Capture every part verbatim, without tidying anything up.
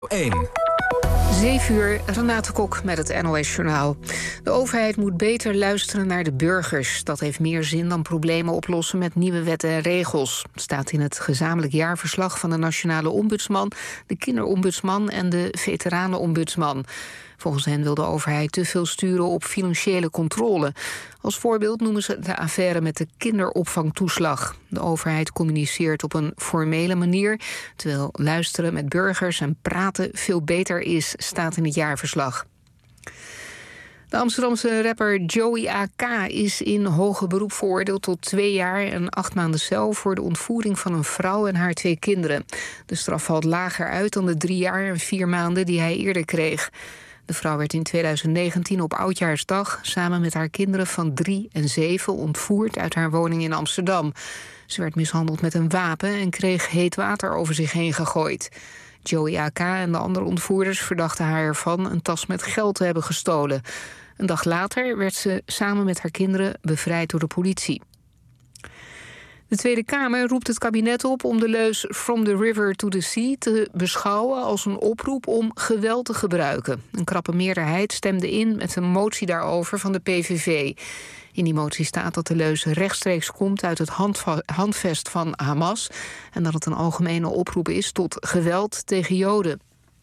één. zeven uur, Renate Kok met het N O S-journaal. De overheid moet beter luisteren naar de burgers. Dat heeft meer zin dan problemen oplossen met nieuwe wetten en regels. Het staat in het gezamenlijk jaarverslag van de Nationale Ombudsman, de Kinderombudsman en de Veteranenombudsman. Volgens hen wil de overheid te veel sturen op financiële controle. Als voorbeeld noemen ze de affaire met de kinderopvangtoeslag. De overheid communiceert op een formele manier, terwijl luisteren met burgers en praten veel beter is, staat in het jaarverslag. De Amsterdamse rapper Joey A K is in hoger beroep veroordeeld tot twee jaar en acht maanden cel voor de ontvoering van een vrouw en haar twee kinderen. De straf valt lager uit dan de drie jaar en vier maanden die hij eerder kreeg. De vrouw werd in tweeduizend negentien op Oudjaarsdag samen met haar kinderen van drie en zeven ontvoerd uit haar woning in Amsterdam. Ze werd mishandeld met een wapen en kreeg heet water over zich heen gegooid. Joey A K en de andere ontvoerders verdachten haar ervan een tas met geld te hebben gestolen. Een dag later werd ze samen met haar kinderen bevrijd door de politie. De Tweede Kamer roept het kabinet op om de leus From the River to the Sea te beschouwen als een oproep om geweld te gebruiken. Een krappe meerderheid stemde in met een motie daarover van de P V V. In die motie staat dat de leus rechtstreeks komt uit het handva- handvest van Hamas en dat het een algemene oproep is tot geweld tegen Joden.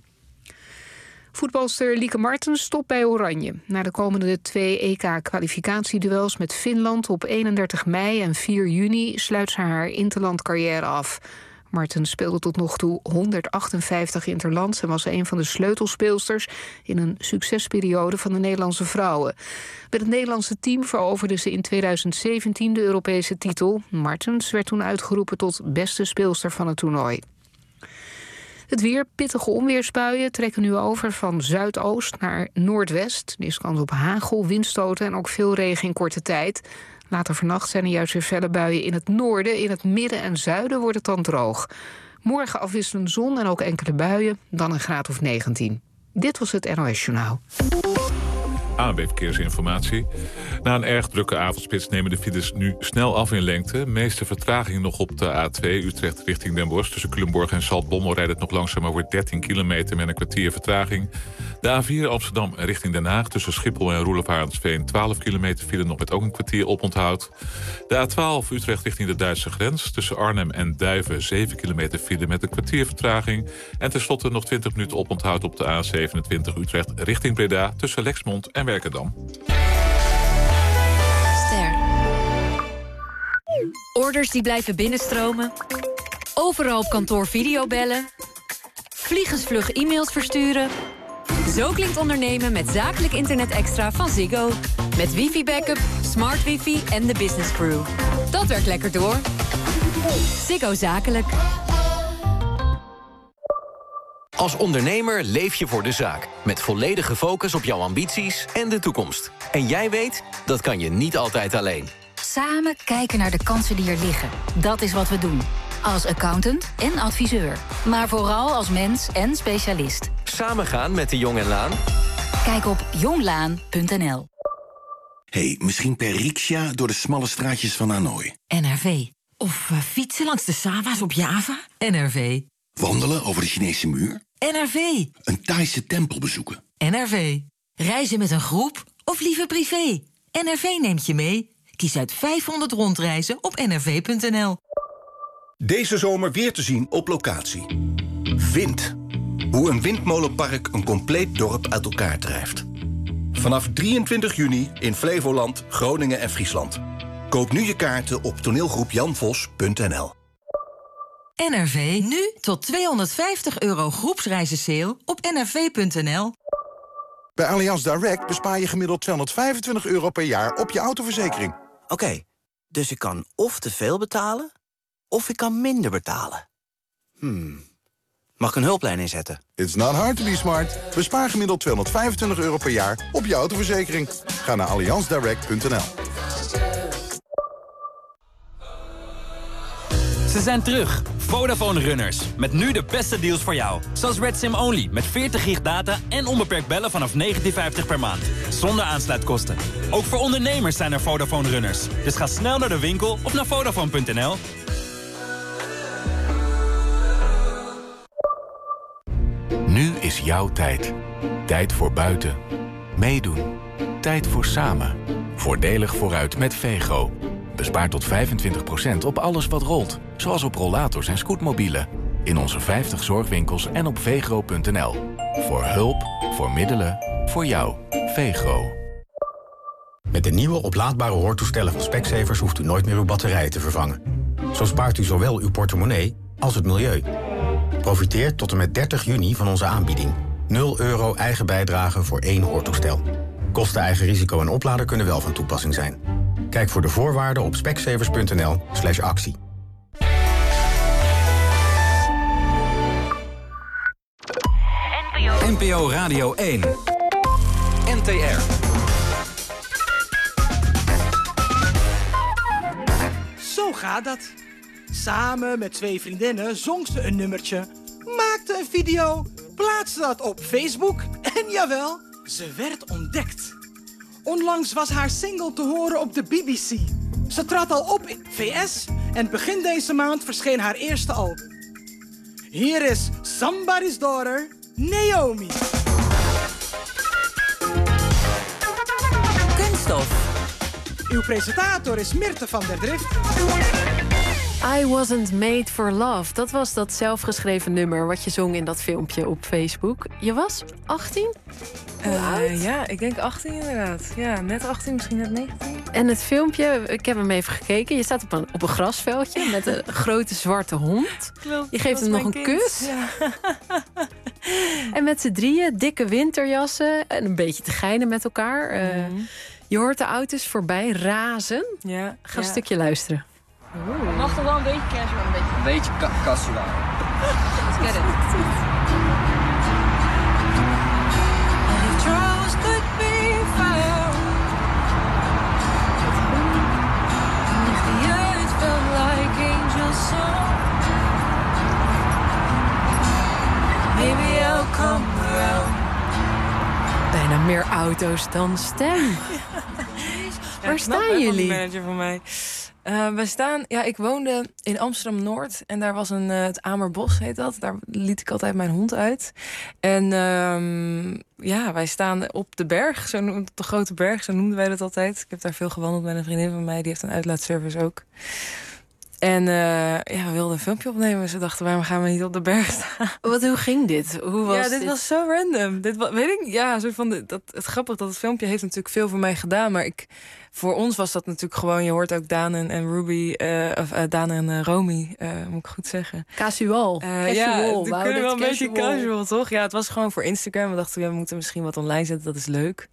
Voetbalster Lieke Martens stopt bij Oranje. Na de komende twee E K-kwalificatieduels met Finland op eenendertig mei en vier juni sluit ze haar interlandcarrière af. Martens speelde tot nog toe honderdachtenvijftig interlands en was een van de sleutelspeelsters in een succesperiode van de Nederlandse vrouwen. Met het Nederlandse team veroverde ze in tweeduizend zeventien de Europese titel. Martens werd toen uitgeroepen tot beste speelster van het toernooi. Het weer, pittige onweersbuien trekken nu over van zuidoost naar noordwest. Er is kans op hagel, windstoten en ook veel regen in korte tijd. Later vannacht zijn er juist weer felle buien in het noorden. In het midden en zuiden wordt het dan droog. Morgen afwisselend zon en ook enkele buien, dan een graad of negentien. Dit was het N O S-journaal. A N W Verkeersinformatie. Na een erg drukke avondspits nemen de files nu snel af in lengte. Meeste vertraging nog op de A twee Utrecht richting Den Bosch. Tussen Culemborg en Zaltbommel rijdt het nog langzaam over dertien kilometer met een kwartier vertraging. De A vier Amsterdam richting Den Haag. Tussen Schiphol en Roelof-Arendsveen twaalf kilometer file nog met ook een kwartier oponthoud. De A twaalf Utrecht richting de Duitse grens. Tussen Arnhem en Duiven zeven kilometer file met een kwartier vertraging. En tenslotte nog twintig minuten oponthoud op de A zevenentwintig Utrecht richting Breda. Tussen Lexmond en Werkendam. Ster. Orders die blijven binnenstromen. Overal op kantoor videobellen. Vliegensvlug e-mails versturen. Zo klinkt ondernemen met zakelijk internet extra van Ziggo. Met wifi-backup, smart wifi en de business crew. Dat werkt lekker door. Ziggo Zakelijk. Als ondernemer leef je voor de zaak. Met volledige focus op jouw ambities en de toekomst. En jij weet, dat kan je niet altijd alleen. Samen kijken naar de kansen die er liggen. Dat is wat we doen. Als accountant en adviseur. Maar vooral als mens en specialist. Samen gaan met de Jong en Laan. Kijk op jonglaan punt n l. Hey, misschien per riksja door de smalle straatjes van Hanoi. N R V. Of uh, fietsen langs de Sava's op Java. N R V. Wandelen over de Chinese muur. N R V. Een Thaise tempel bezoeken. N R V. Reizen met een groep of liever privé. N R V neemt je mee. Kies uit vijfhonderd rondreizen op n r v punt n l. Deze zomer weer te zien op locatie. Wind. Hoe een windmolenpark een compleet dorp uit elkaar drijft. Vanaf drieëntwintig juni in Flevoland, Groningen en Friesland. Koop nu je kaarten op toneelgroep jan vos punt n l. N R V. Nu tot tweehonderdvijftig euro groepsreizen sale op n r v punt n l. Bij Allianz Direct bespaar je gemiddeld tweehonderdvijfentwintig euro per jaar op je autoverzekering. Oké, okay, dus ik kan of te veel betalen, of ik kan minder betalen. Hmm. Mag ik een hulplijn inzetten? It's not hard to be smart. Bespaar gemiddeld tweehonderdvijfentwintig euro per jaar op je autoverzekering. Ga naar allianz direct punt n l. Ze zijn terug, Vodafone Runners. Met nu de beste deals voor jou. Zoals Red Sim Only met veertig gig data en onbeperkt bellen vanaf negentien vijftig per maand. Zonder aansluitkosten. Ook voor ondernemers zijn er Vodafone Runners. Dus ga snel naar de winkel of naar vodafone punt n l. Nu is jouw tijd. Tijd voor buiten. Meedoen. Tijd voor samen. Voordelig vooruit met Vego. Bespaar tot vijfentwintig procent op alles wat rolt. Zoals op rollators en scootmobielen. In onze vijftig zorgwinkels en op vegro punt n l. Voor hulp, voor middelen, voor jou. Vegro. Met de nieuwe oplaadbare hoortoestellen van Specsavers hoeft u nooit meer uw batterijen te vervangen. Zo spaart u zowel uw portemonnee als het milieu. Profiteer tot en met dertig juni van onze aanbieding. nul euro eigen bijdrage voor één hoortoestel. Kosten, eigen risico en oplader kunnen wel van toepassing zijn. Kijk voor de voorwaarden op specsavers punt n l slash actie. N P O Radio één. N T R. Zo gaat dat. Samen met twee vriendinnen zong ze een nummertje, maakte een video, plaatste dat op Facebook en jawel, ze werd ontdekt. Onlangs was haar single te horen op de B B C. Ze trad al op in V S en begin deze maand verscheen haar eerste album. Hier is Somebody's Daughter, Naomi. Kunststof. Uw presentator is Mirte van der Drift. I Wasn't Made for Love. Dat was dat zelfgeschreven nummer wat je zong in dat filmpje op Facebook. Je was achttien? Uh, ja, ik denk achttien inderdaad. Ja, net achttien, misschien net negentien. En het filmpje, ik heb hem even gekeken. Je staat op een, op een grasveldje met een grote zwarte hond. Klopt, je geeft hem nog een kind. kus. Ja. En met z'n drieën, dikke winterjassen en een beetje te geinen met elkaar. Mm-hmm. Uh, je hoort de auto's voorbij razen. Ja, Ga een ja. stukje luisteren. Oeh. Mag toch wel een beetje casual, een beetje. Een beetje ka- casual. Let's get it. Bijna meer auto's dan stem. Ja, Waar staan jullie? Die manager van mij. Uh, we staan, ja, ik woonde in Amsterdam-Noord en daar was een, uh, het Amerbos heet dat. Daar liet ik altijd mijn hond uit. En um, ja, wij staan op de berg, zo noemde, de grote berg, zo noemden wij dat altijd. Ik heb daar veel gewandeld met een vriendin van mij, die heeft een uitlaatservice ook. En uh, ja, we wilden een filmpje opnemen. Ze dachten, waarom gaan we niet op de berg staan? Wat, hoe ging dit? Hoe was ja, dit, dit was zo random. Dit was, weet ik, ja, zo van de, dat, het grappig dat het filmpje heeft natuurlijk veel voor mij gedaan. Maar ik, voor ons was dat natuurlijk gewoon, je hoort ook Daan en, en Ruby, uh, of uh, Daan en uh, Romy, uh, moet ik goed zeggen. Casual. Uh, casual. Ja, Wow, we kunnen wel een casual. beetje casual, toch? Ja, het was gewoon voor Instagram. We dachten, ja, we moeten misschien wat online zetten, dat is leuk.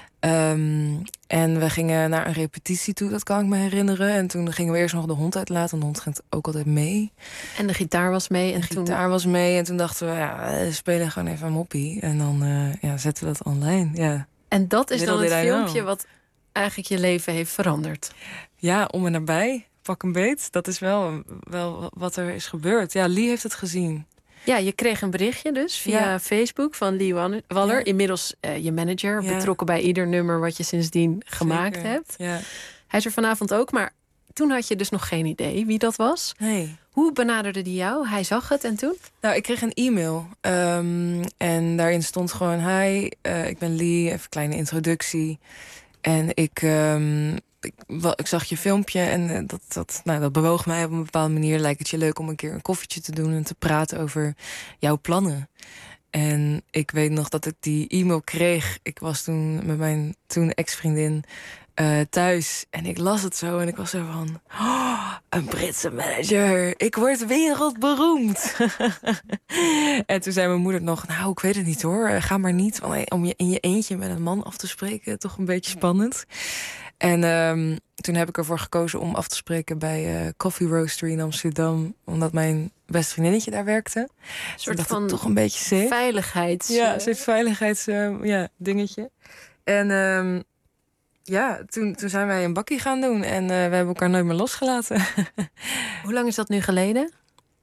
Um, en we gingen naar een repetitie toe, dat kan ik me herinneren. En toen gingen we eerst nog de hond uitlaten, want de hond ging ook altijd mee. En de gitaar was mee. En de toen... gitaar was mee. En toen dachten we, ja, we spelen gewoon even een moppie. En dan uh, ja, zetten we dat online. Ja. En dat is Little dan het did I filmpje know. wat eigenlijk je leven heeft veranderd. Ja, om en nabij. Pak een beet. Dat is wel, wel wat er is gebeurd. Ja, Lee heeft het gezien. Ja, je kreeg een berichtje dus via Ja. Facebook van Lee Waller. Ja. Inmiddels uh, je manager, Ja. betrokken bij ieder nummer wat je sindsdien gemaakt Zeker. hebt. Ja. Hij is er vanavond ook, maar toen had je dus nog geen idee wie dat was. Nee. Hoe benaderde die jou? Hij zag het en toen? Nou, ik kreeg een e-mail. Um, en daarin stond gewoon, hi, uh, ik ben Lee, even een kleine introductie. En ik... Um, Ik, wel, ik zag je filmpje en uh, dat, dat, nou, dat bewoog mij op een bepaalde manier. Lijkt het je leuk om een keer een koffietje te doen en te praten over jouw plannen. En ik weet nog dat ik die e-mail kreeg. Ik was toen met mijn toen ex-vriendin uh, thuis en ik las het zo en ik was zo van... Oh, een Britse manager, ik word wereldberoemd. En toen zei mijn moeder nog, nou, ik weet het niet hoor. Ga maar niet, want om je in je eentje met een man af te spreken, toch een beetje spannend. En um, toen heb ik ervoor gekozen om af te spreken bij uh, Coffee Roastery in Amsterdam. Omdat mijn beste vriendinnetje daar werkte. Een soort van toch een beetje safe. veiligheids... Ja, een soort veiligheids uh, ja, dingetje. En um, ja, toen, toen zijn wij een bakkie gaan doen. En uh, we hebben elkaar nooit meer losgelaten. Hoe lang is dat nu geleden?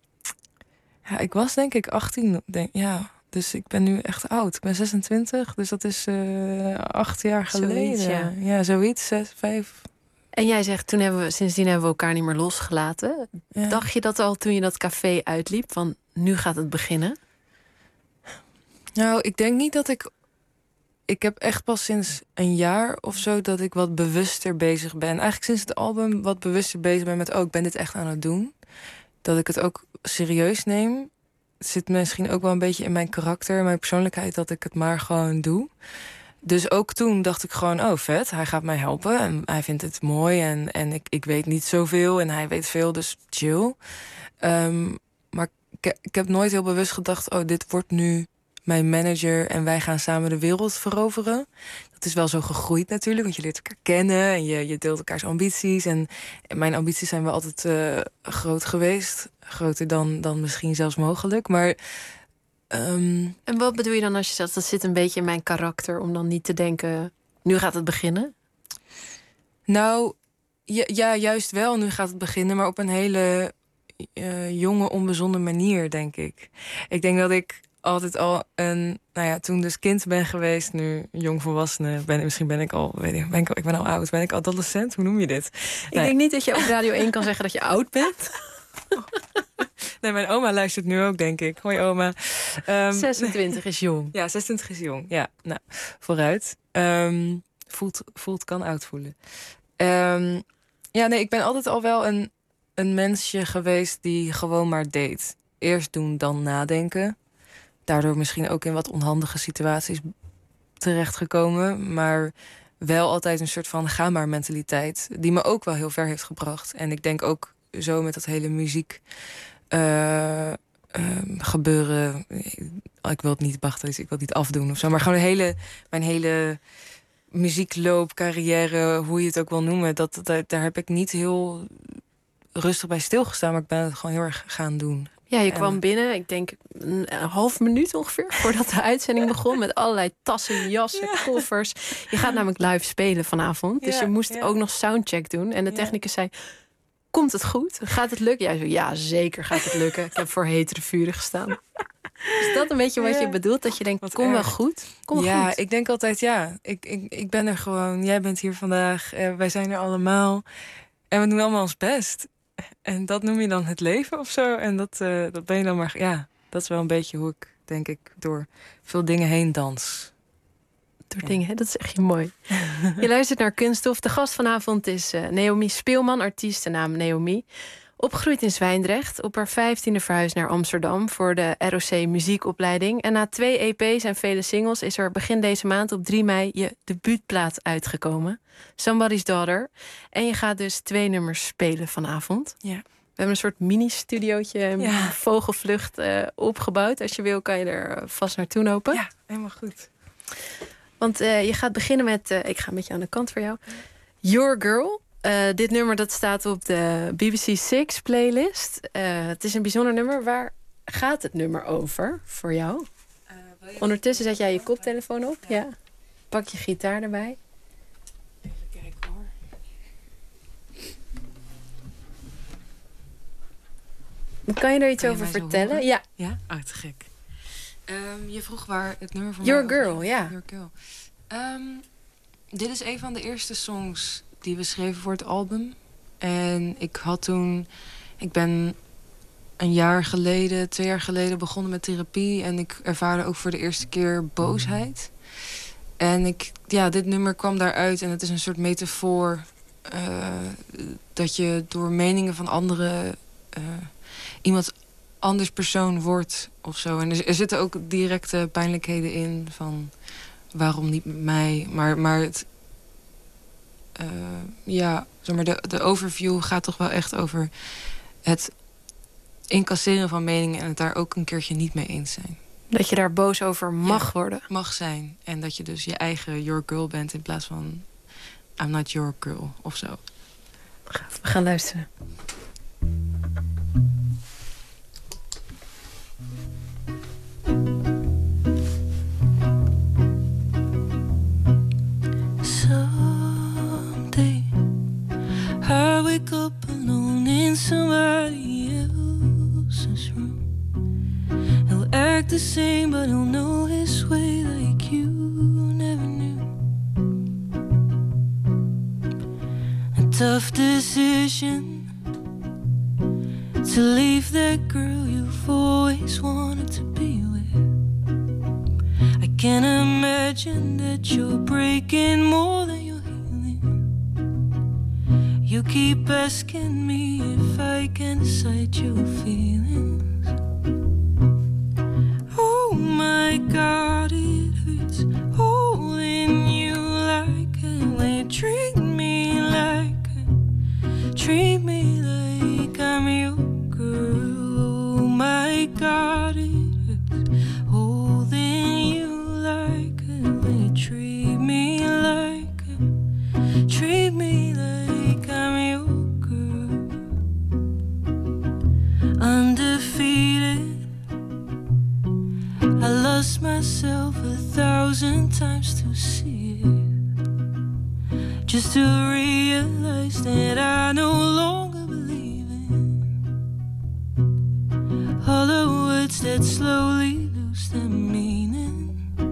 Ja, ik was denk ik achttien. Denk, ja. Dus ik ben nu echt oud. Ik ben zesentwintig, dus dat is uh, acht jaar geleden. Zoiets, ja. ja, zoiets, zes, vijf. En jij zegt, toen hebben we, sindsdien hebben we elkaar niet meer losgelaten. Ja. Dacht je dat al toen je dat café uitliep? Van, nu gaat het beginnen? Nou, ik denk niet dat ik... Ik heb echt pas sinds een jaar of zo dat ik wat bewuster bezig ben. Eigenlijk sinds het album wat bewuster bezig ben met... oh, ik ben dit echt aan het doen. Dat ik het ook serieus neem. Het zit misschien ook wel een beetje in mijn karakter, mijn persoonlijkheid, dat ik het maar gewoon doe. Dus ook toen dacht ik gewoon, oh vet, hij gaat mij helpen. En hij vindt het mooi en, en ik, ik weet niet zoveel en hij weet veel, dus chill. Um, maar ik, ik heb nooit heel bewust gedacht, oh, dit wordt nu mijn manager en wij gaan samen de wereld veroveren. Dat is wel zo gegroeid natuurlijk, want je leert elkaar kennen en je, je deelt elkaars ambities. En, en mijn ambities zijn wel altijd uh, groot geweest. Groter dan, dan misschien zelfs mogelijk, maar... Um... En wat bedoel je dan als je zegt, dat zit een beetje in mijn karakter, om dan niet te denken, nu gaat het beginnen? Nou, ja, ja juist wel, nu gaat het beginnen, maar op een hele uh, jonge, onbezonnen manier, denk ik. Ik denk dat ik altijd al een, nou ja, toen dus kind ben geweest, nu jongvolwassene, ben, misschien ben ik al, weet ik, ben ik, ik ben al oud, ben ik adolescent, hoe noem je dit? Ik nee. denk niet dat je op Radio één kan zeggen dat je oud bent. Nee, mijn oma luistert nu ook, denk ik. Hoi, oma. Um, zesentwintig is jong. Ja, zesentwintig is jong. Ja, nou, vooruit. Um, voelt, voelt kan oud voelen. Um, ja, nee, ik ben altijd al wel een, een mensje geweest die gewoon maar deed. Eerst doen, dan nadenken. Daardoor misschien ook in wat onhandige situaties terechtgekomen. Maar wel altijd een soort van ga maar mentaliteit. Die me ook wel heel ver heeft gebracht. En ik denk ook zo met dat hele muziek uh, uh, gebeuren. Ik wil het niet wachten, ik wil het niet afdoen of zo. Maar gewoon de hele, mijn hele muziekloop, carrière, hoe je het ook wil noemen. Dat, dat, daar heb ik niet heel rustig bij stilgestaan. Maar ik ben het gewoon heel erg gaan doen. Ja, je kwam binnen, ik denk een half minuut ongeveer, voordat de uitzending begon. Met allerlei tassen, jassen, ja. koffers. Je gaat namelijk live spelen vanavond. Dus ja, je moest ja. ook nog soundcheck doen. En de technicus zei, komt het goed? Gaat het lukken? Jij zei, ja, zeker gaat het lukken. Ik heb voor hetere vuren gestaan. Is dat een beetje wat ja. je bedoelt? Dat je denkt, wat kom erg. wel goed? Kom ja, goed. Ik denk altijd, ja. Ik, ik, ik ben er gewoon, jij bent hier vandaag. Uh, wij zijn er allemaal. En we doen allemaal ons best. En dat noem je dan het leven of zo. En dat, uh, dat ben je dan maar... Ja, dat is wel een beetje hoe ik, denk ik, door veel dingen heen dans. Door ja. dingen, dat is echt mooi. Je luistert naar Kunststof. De gast vanavond is uh, Naomi Speelman, artiestennaam Naomi. Opgegroeid in Zwijndrecht. Op haar vijftiende verhuisd naar Amsterdam voor de R O C muziekopleiding. En na twee E P's en vele singles is er begin deze maand op drie mei je debuutplaat uitgekomen. Somebody's Daughter. En je gaat dus twee nummers spelen vanavond. Ja. We hebben een soort mini-studiootje, ja. vogelvlucht uh, opgebouwd. Als je wil kan je er vast naartoe lopen. Ja, helemaal goed. Want uh, je gaat beginnen met, uh, ik ga een beetje aan de kant voor jou. Your Girl. Uh, dit nummer dat staat op de B B C Six playlist. Uh, het is een bijzonder nummer. Waar gaat het nummer over voor jou? Uh, je Ondertussen zet jij je koptelefoon op. Ja. ja. Pak je gitaar erbij. Even kijken hoor. Kan je er iets kan over vertellen? Ja. Ja? Oh, te gek. Um, je vroeg waar het nummer van Your mij Girl, ja. Your Girl. Um, dit is een van de eerste songs die we schreven voor het album. En ik had toen... Ik ben een jaar geleden, twee jaar geleden begonnen met therapie. En ik ervaarde ook voor de eerste keer boosheid. En ik, ja, dit nummer kwam daaruit. En het is een soort metafoor. Uh, dat je door meningen van anderen... Uh, iemand anders persoon wordt of zo. En er, er zitten ook directe pijnlijkheden in. Van waarom niet met mij? Maar, maar het... Uh, ja, zeg maar de, de overview gaat toch wel echt over het incasseren van meningen en het daar ook een keertje niet mee eens zijn. Dat je daar boos over mag ja, worden. Mag zijn. En dat je dus je eigen your girl bent in plaats van I'm not your girl of zo. We gaan luisteren. I wake up alone in somebody else's room. He'll act the same, but he'll know his way like you never knew. A tough decision to leave that girl you've always wanted to be with. can't imagine that you're breaking more than you're healing. You keep asking me if I can decide your feelings. Oh my God, it hurts holding you like a way. Treat me like a, treat me like I'm your girl. Oh my God, it hurts holding you like a way. Treat me like a, treat me like I'm your girl. Undefeated, I lost myself a thousand times to see it, just to realize that I no longer believe in all the words that slowly lose their meaning.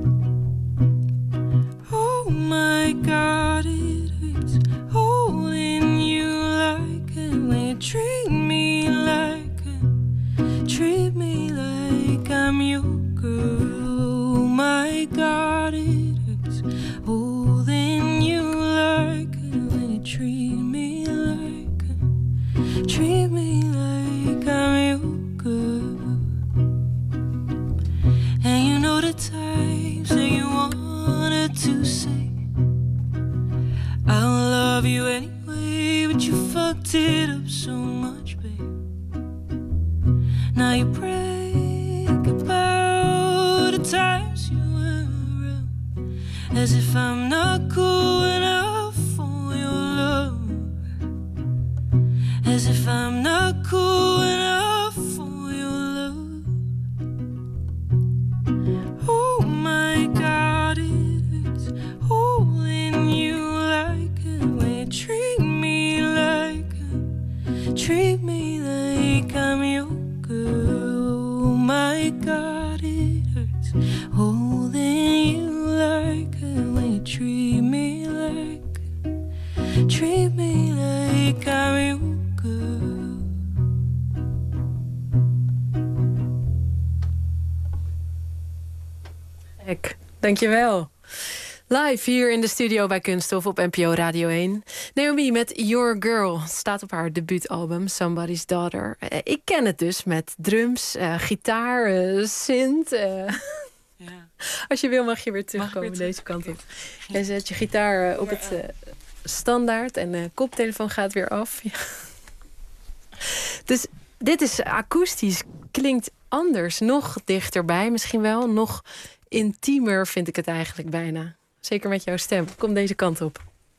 Oh my God, it hurts holding you like a way. Treat me like a, treat me like I'm your girl. Oh my God, it hurts holding you like a way. Treat me like a, treat me like I'm your girl. And you know the times that you wanted to say I'll love you anyway, but you fucked it up so much, babe. Now you brag about the times you were around, as if I'm not cool enough for your love, as if I'm not cool enough for your love. Oh my God, it hurts holding you like a way. Treat me like a, treat me like I'm your girl. Oh my God, it hurts holding you like a way. Treat me like a, treat me like I'm your girl. Hek, dankjewel. Live hier in de studio bij Kunststof op N P O Radio één. Naomi met Your Girl staat op haar debuutalbum Somebody's Daughter. Uh, ik ken het dus met drums, uh, gitaar, uh, synth. Uh. Ja. Als je wil mag je weer terugkomen weer terug? Deze kant op. Okay. Je zet je gitaar uh, op het uh, standaard en de uh, koptelefoon gaat weer af. Ja. Dus dit is akoestisch, klinkt anders, nog dichterbij misschien wel, nog intiemer vind ik het eigenlijk bijna. Zeker met jouw stem. Kom deze kant op.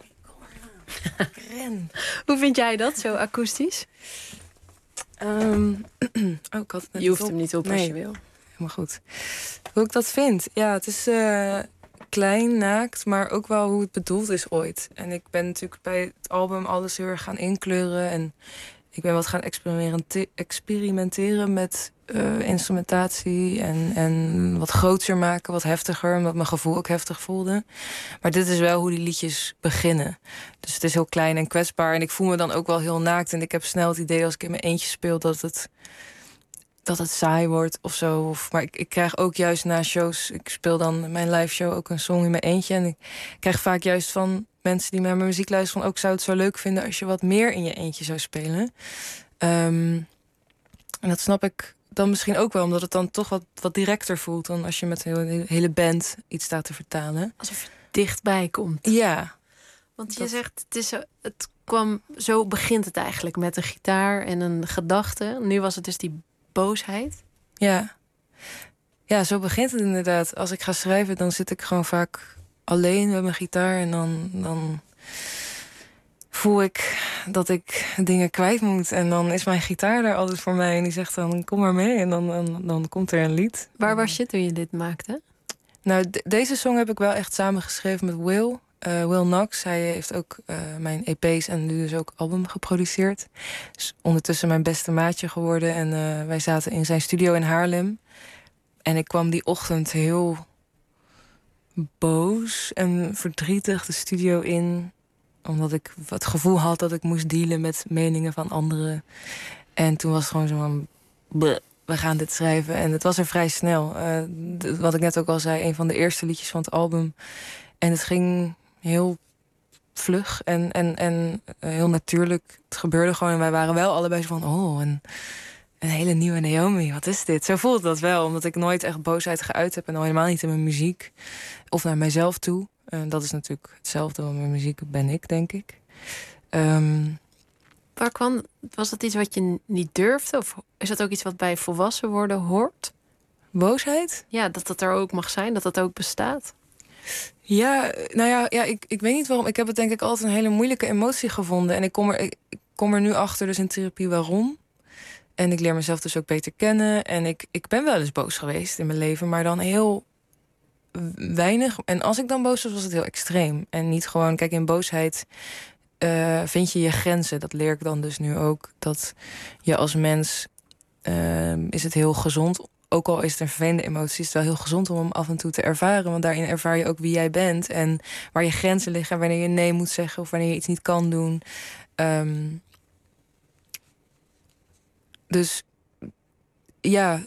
Ren. Hoe vind jij dat, zo akoestisch? Um, oh, ik had het net je hoeft op. hem niet op nee. als je wil. Helemaal goed. Hoe ik dat vind? Ja, het is uh, klein, naakt, maar ook wel hoe het bedoeld is ooit. En ik ben natuurlijk bij het album alles heel erg gaan inkleuren. En ik ben wat gaan experimente- experimenteren met uh, instrumentatie en, en wat groter maken, wat heftiger, omdat mijn gevoel ook heftig voelde. Maar dit is wel hoe die liedjes beginnen. Dus het is heel klein en kwetsbaar en ik voel me dan ook wel heel naakt. En ik heb snel het idee als ik in mijn eentje speel dat het, dat het saai wordt of zo. Of, maar ik, ik krijg ook juist na shows, ik speel dan mijn live show ook een song in mijn eentje. En ik krijg vaak juist van mensen die naar mijn muziek luisteren van ook zou het zo leuk vinden als je wat meer in je eentje zou spelen. Um, en dat snap ik dan misschien ook wel, omdat het dan toch wat, wat directer voelt dan als je met een hele, hele band iets staat te vertalen. Alsof je dichtbij komt. Ja. Want je dat... zegt, het, is, het kwam, zo begint het eigenlijk met een gitaar en een gedachte. Nu was het dus die boosheid. Ja. Ja, zo begint het inderdaad. Als ik ga schrijven, dan zit ik gewoon vaak alleen met mijn gitaar en dan, dan voel ik dat ik dingen kwijt moet. En dan is mijn gitaar daar altijd voor mij en die zegt dan kom maar mee en dan, dan, dan komt er een lied. Waar was je toen je dit maakte? Nou, de, deze song heb ik wel echt samengeschreven met Will. Uh, Will Knox, hij heeft ook uh, mijn E P's en nu dus ook album geproduceerd. Is ondertussen mijn beste maatje geworden en uh, wij zaten in zijn studio in Haarlem. En ik kwam die ochtend heel boos en verdrietig de studio in, omdat ik het gevoel had dat ik moest dealen met meningen van anderen. En toen was het gewoon zo van bleh. we gaan dit schrijven. En het was er vrij snel. Uh, d- wat ik net ook al zei, een van de eerste liedjes van het album. En het ging heel vlug en, en, en heel natuurlijk. Het gebeurde gewoon en wij waren wel allebei zo van... oh, een, een hele nieuwe Naomi, wat is dit? Zo voelde dat wel, omdat ik nooit echt boosheid geuit heb... en al helemaal niet in mijn muziek of naar mijzelf toe. Uh, dat is natuurlijk hetzelfde, want mijn muziek ben ik, denk ik. Um, Waar kwam, was dat iets wat je niet durfde? Of is dat ook iets wat bij volwassen worden hoort? Boosheid? Ja, dat dat er ook mag zijn, dat dat ook bestaat. Ja, nou ja, ja ik, ik weet niet waarom. Ik heb het denk ik altijd een hele moeilijke emotie gevonden. En ik kom er, ik, ik kom er nu achter dus in therapie waarom. En ik leer mezelf dus ook beter kennen. En ik, ik ben wel eens boos geweest in mijn leven, maar dan heel weinig. En als ik dan boos was, was het heel extreem. En niet gewoon, kijk, in boosheid uh, vind je je grenzen. Dat leer ik dan dus nu ook. Dat je als mens uh, is het heel gezond. Ook al is het een vervelende emotie, is het wel heel gezond om hem af en toe te ervaren. Want daarin ervaar je ook wie jij bent. En waar je grenzen liggen. En wanneer je nee moet zeggen. Of wanneer je iets niet kan doen. Um, dus ja,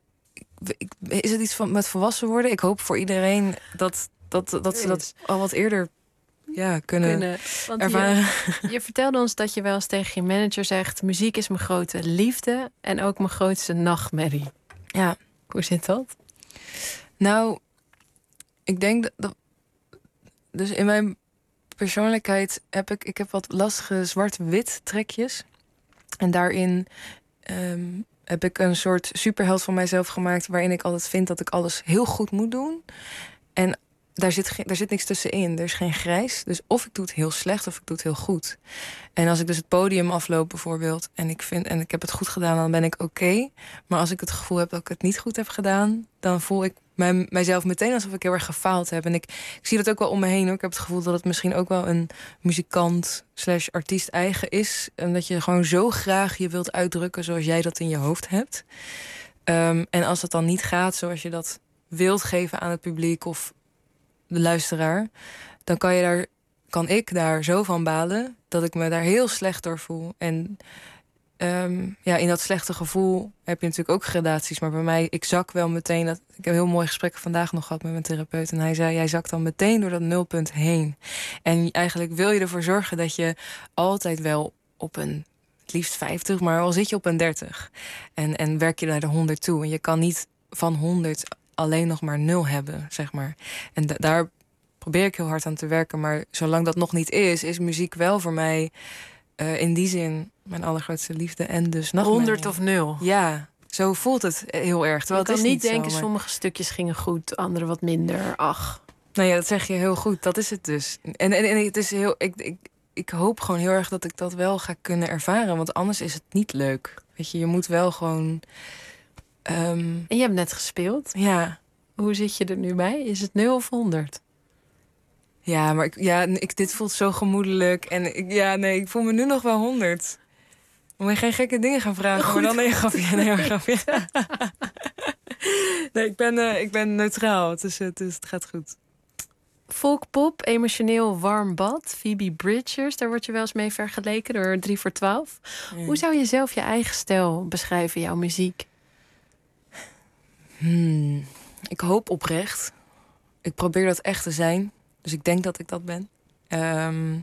is het iets van met volwassen worden? Ik hoop voor iedereen dat, dat, dat ze dat al wat eerder ja, kunnen, kunnen ervaren. Je, je vertelde ons dat je wel eens tegen je manager zegt... muziek is mijn grote liefde en ook mijn grootste nachtmerrie. Ja. Hoe zit dat? Nou, ik denk dat, dat... Dus in mijn persoonlijkheid heb ik... Ik heb wat lastige zwart-wit trekjes. En daarin um, heb ik een soort superheld van mijzelf gemaakt... waarin ik altijd vind dat ik alles heel goed moet doen. En daar zit, geen, daar zit niks tussenin. Er is geen grijs. Dus of ik doe het heel slecht of ik doe het heel goed. En als ik dus het podium afloop bijvoorbeeld... en ik, vind, en ik heb het goed gedaan, dan ben ik oké. Okay. Maar als ik het gevoel heb dat ik het niet goed heb gedaan... dan voel ik mij, mijzelf meteen alsof ik heel erg gefaald heb. En ik, ik zie dat ook wel om me heen. Hoor. Ik heb het gevoel dat het misschien ook wel een muzikant... slash artiest eigen is. En dat je gewoon zo graag je wilt uitdrukken... zoals jij dat in je hoofd hebt. Um, en als het dan niet gaat zoals je dat wilt geven aan het publiek... of de luisteraar, dan kan je daar, kan ik daar zo van balen dat ik me daar heel slecht door voel. En um, ja, in dat slechte gevoel heb je natuurlijk ook gradaties, maar bij mij, ik zak wel meteen. Dat, ik heb een heel mooi gesprek vandaag nog gehad met mijn therapeut en hij zei, jij zakt dan meteen door dat nulpunt heen. En eigenlijk wil je ervoor zorgen dat je altijd wel op een, het liefst vijftig, maar al zit je op een dertig. En, en werk je naar de honderd toe. En je kan niet van honderd alleen nog maar nul hebben, zeg maar. En da- daar probeer ik heel hard aan te werken. Maar zolang dat nog niet is, is muziek wel voor mij uh, in die zin mijn allergrootste liefde. En dus nog honderd of nul. Ja, zo voelt het heel erg. Je kan niet, niet denken, zo, maar... sommige stukjes gingen goed, andere wat minder. Ach. Nou ja, dat zeg je heel goed. Dat is het dus. En, en, en het is heel... Ik, ik, ik hoop gewoon heel erg dat ik dat wel ga kunnen ervaren. Want anders is het niet leuk. Weet je, je moet wel gewoon... Um... En je hebt net gespeeld. Ja. Hoe zit je er nu bij? Is het nul of honderd? Ja, maar ik, ja, ik, dit voelt zo gemoedelijk. En ik, ja, nee, ik voel me nu nog wel honderd. Moet je geen gekke dingen gaan vragen. Goed. Maar dan nee, grapje. Nee, grapje. Nee, ik ben, uh, ik ben neutraal. Het, is, het, is, het gaat goed. Folkpop, emotioneel warm bad. Phoebe Bridgers, daar word je wel eens mee vergeleken door drie voor twaalf. Mm. Hoe zou je zelf je eigen stijl beschrijven, jouw muziek? Hmm, ik hoop oprecht. Ik probeer dat echt te zijn. Dus ik denk dat ik dat ben. Um,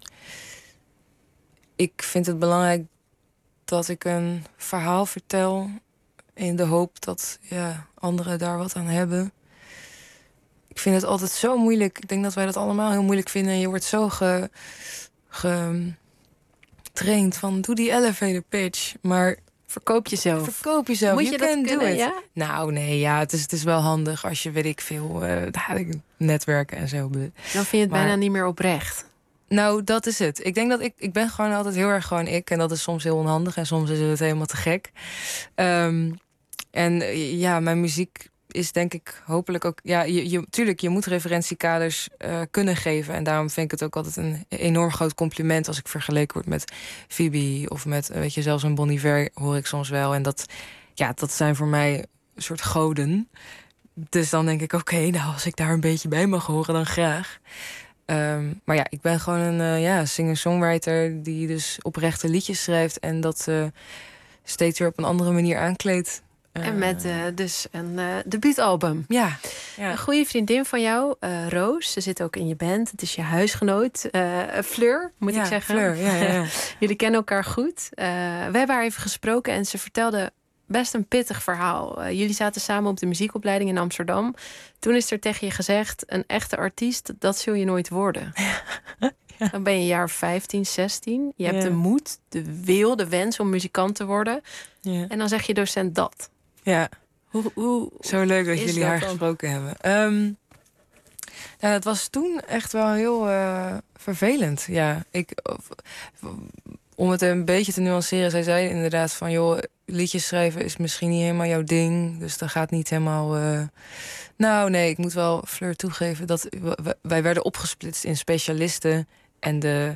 ik vind het belangrijk dat ik een verhaal vertel... in de hoop dat ja, anderen daar wat aan hebben. Ik vind het altijd zo moeilijk. Ik denk dat wij dat allemaal heel moeilijk vinden. Je wordt zo ge, getraind van doe die elevator pitch. Maar verkoop jezelf. Verkoop jezelf. Moet je, je dat kunnen, ja? Nou, nee, ja, het is, het is wel handig als je, weet ik veel, uh, netwerken en zo. Dan vind je het maar, bijna niet meer oprecht. Nou, dat is het. Ik denk dat ik, ik ben gewoon altijd heel erg gewoon ik. En dat is soms heel onhandig en soms is het helemaal te gek. Um, en ja, mijn muziek is denk ik hopelijk ook... Ja, je, je, tuurlijk, je moet referentiekaders uh, kunnen geven. En daarom vind ik het ook altijd een enorm groot compliment... als ik vergeleken word met Phoebe of met, weet je, zelfs een Bon Iver hoor ik soms wel. En dat, ja, dat zijn voor mij een soort goden. Dus dan denk ik, oké, okay, nou, als ik daar een beetje bij mag horen, dan graag. Um, maar ja, ik ben gewoon een uh, ja, singer-songwriter... die dus oprechte liedjes schrijft... en dat uh, steeds weer op een andere manier aankleedt... Uh, en met uh, dus een uh, debuutalbum. Ja, ja. Een goede vriendin van jou, uh, Roos. Ze zit ook in je band. Het is je huisgenoot. Uh, Fleur, moet ja, ik zeggen. Fleur, ja, ja, ja. Jullie kennen elkaar goed. Uh, we hebben haar even gesproken en ze vertelde best een pittig verhaal. Uh, jullie zaten samen op de muziekopleiding in Amsterdam. Toen is er tegen je gezegd, een echte artiest, dat zul je nooit worden. Ja. Dan ben je een jaar vijftien, zestien. Je hebt ja. de moed, de wil, de wens om muzikant te worden. Ja. En dan zeg je docent dat. Ja. Hoe, hoe Zo leuk dat jullie dat haar dan? gesproken hebben. Um, nou, het was toen echt wel heel uh, vervelend. Ja, ik... Of, om het een beetje te nuanceren, zij zei inderdaad van, joh, liedjes schrijven is misschien niet helemaal jouw ding. Dus dat gaat niet helemaal... Uh... Nou, nee, ik moet wel Fleur toegeven dat wij werden opgesplitst in specialisten en de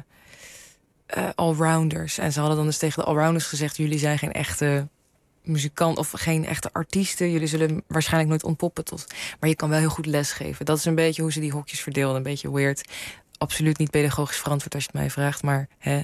uh, allrounders. En ze hadden dan dus tegen de allrounders gezegd, jullie zijn geen echte muzikant of geen echte artiesten. Jullie zullen waarschijnlijk nooit ontpoppen tot... Maar je kan wel heel goed lesgeven. Dat is een beetje hoe ze die hokjes verdeelden. Een beetje weird. Absoluut niet pedagogisch verantwoord als je het mij vraagt, maar hè...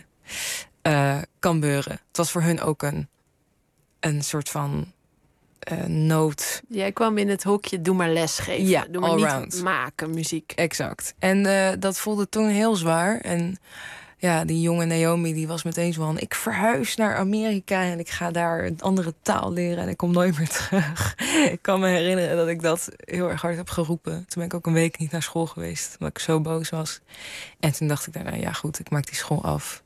Uh, kan beuren. Het was voor hun ook een, een soort van uh, nood. Jij kwam in het hokje, doe maar lesgeven. Ja, doe maar allround. Niet maken, muziek. Exact. En uh, dat voelde toen heel zwaar. En ja, die jonge Naomi die was meteen zo van, ik verhuis naar Amerika en ik ga daar een andere taal leren en ik kom nooit meer terug. Ik kan me herinneren dat ik dat heel erg hard heb geroepen. Toen ben ik ook een week niet naar school geweest, omdat ik zo boos was. En toen dacht ik daarna, ja goed, ik maak die school af.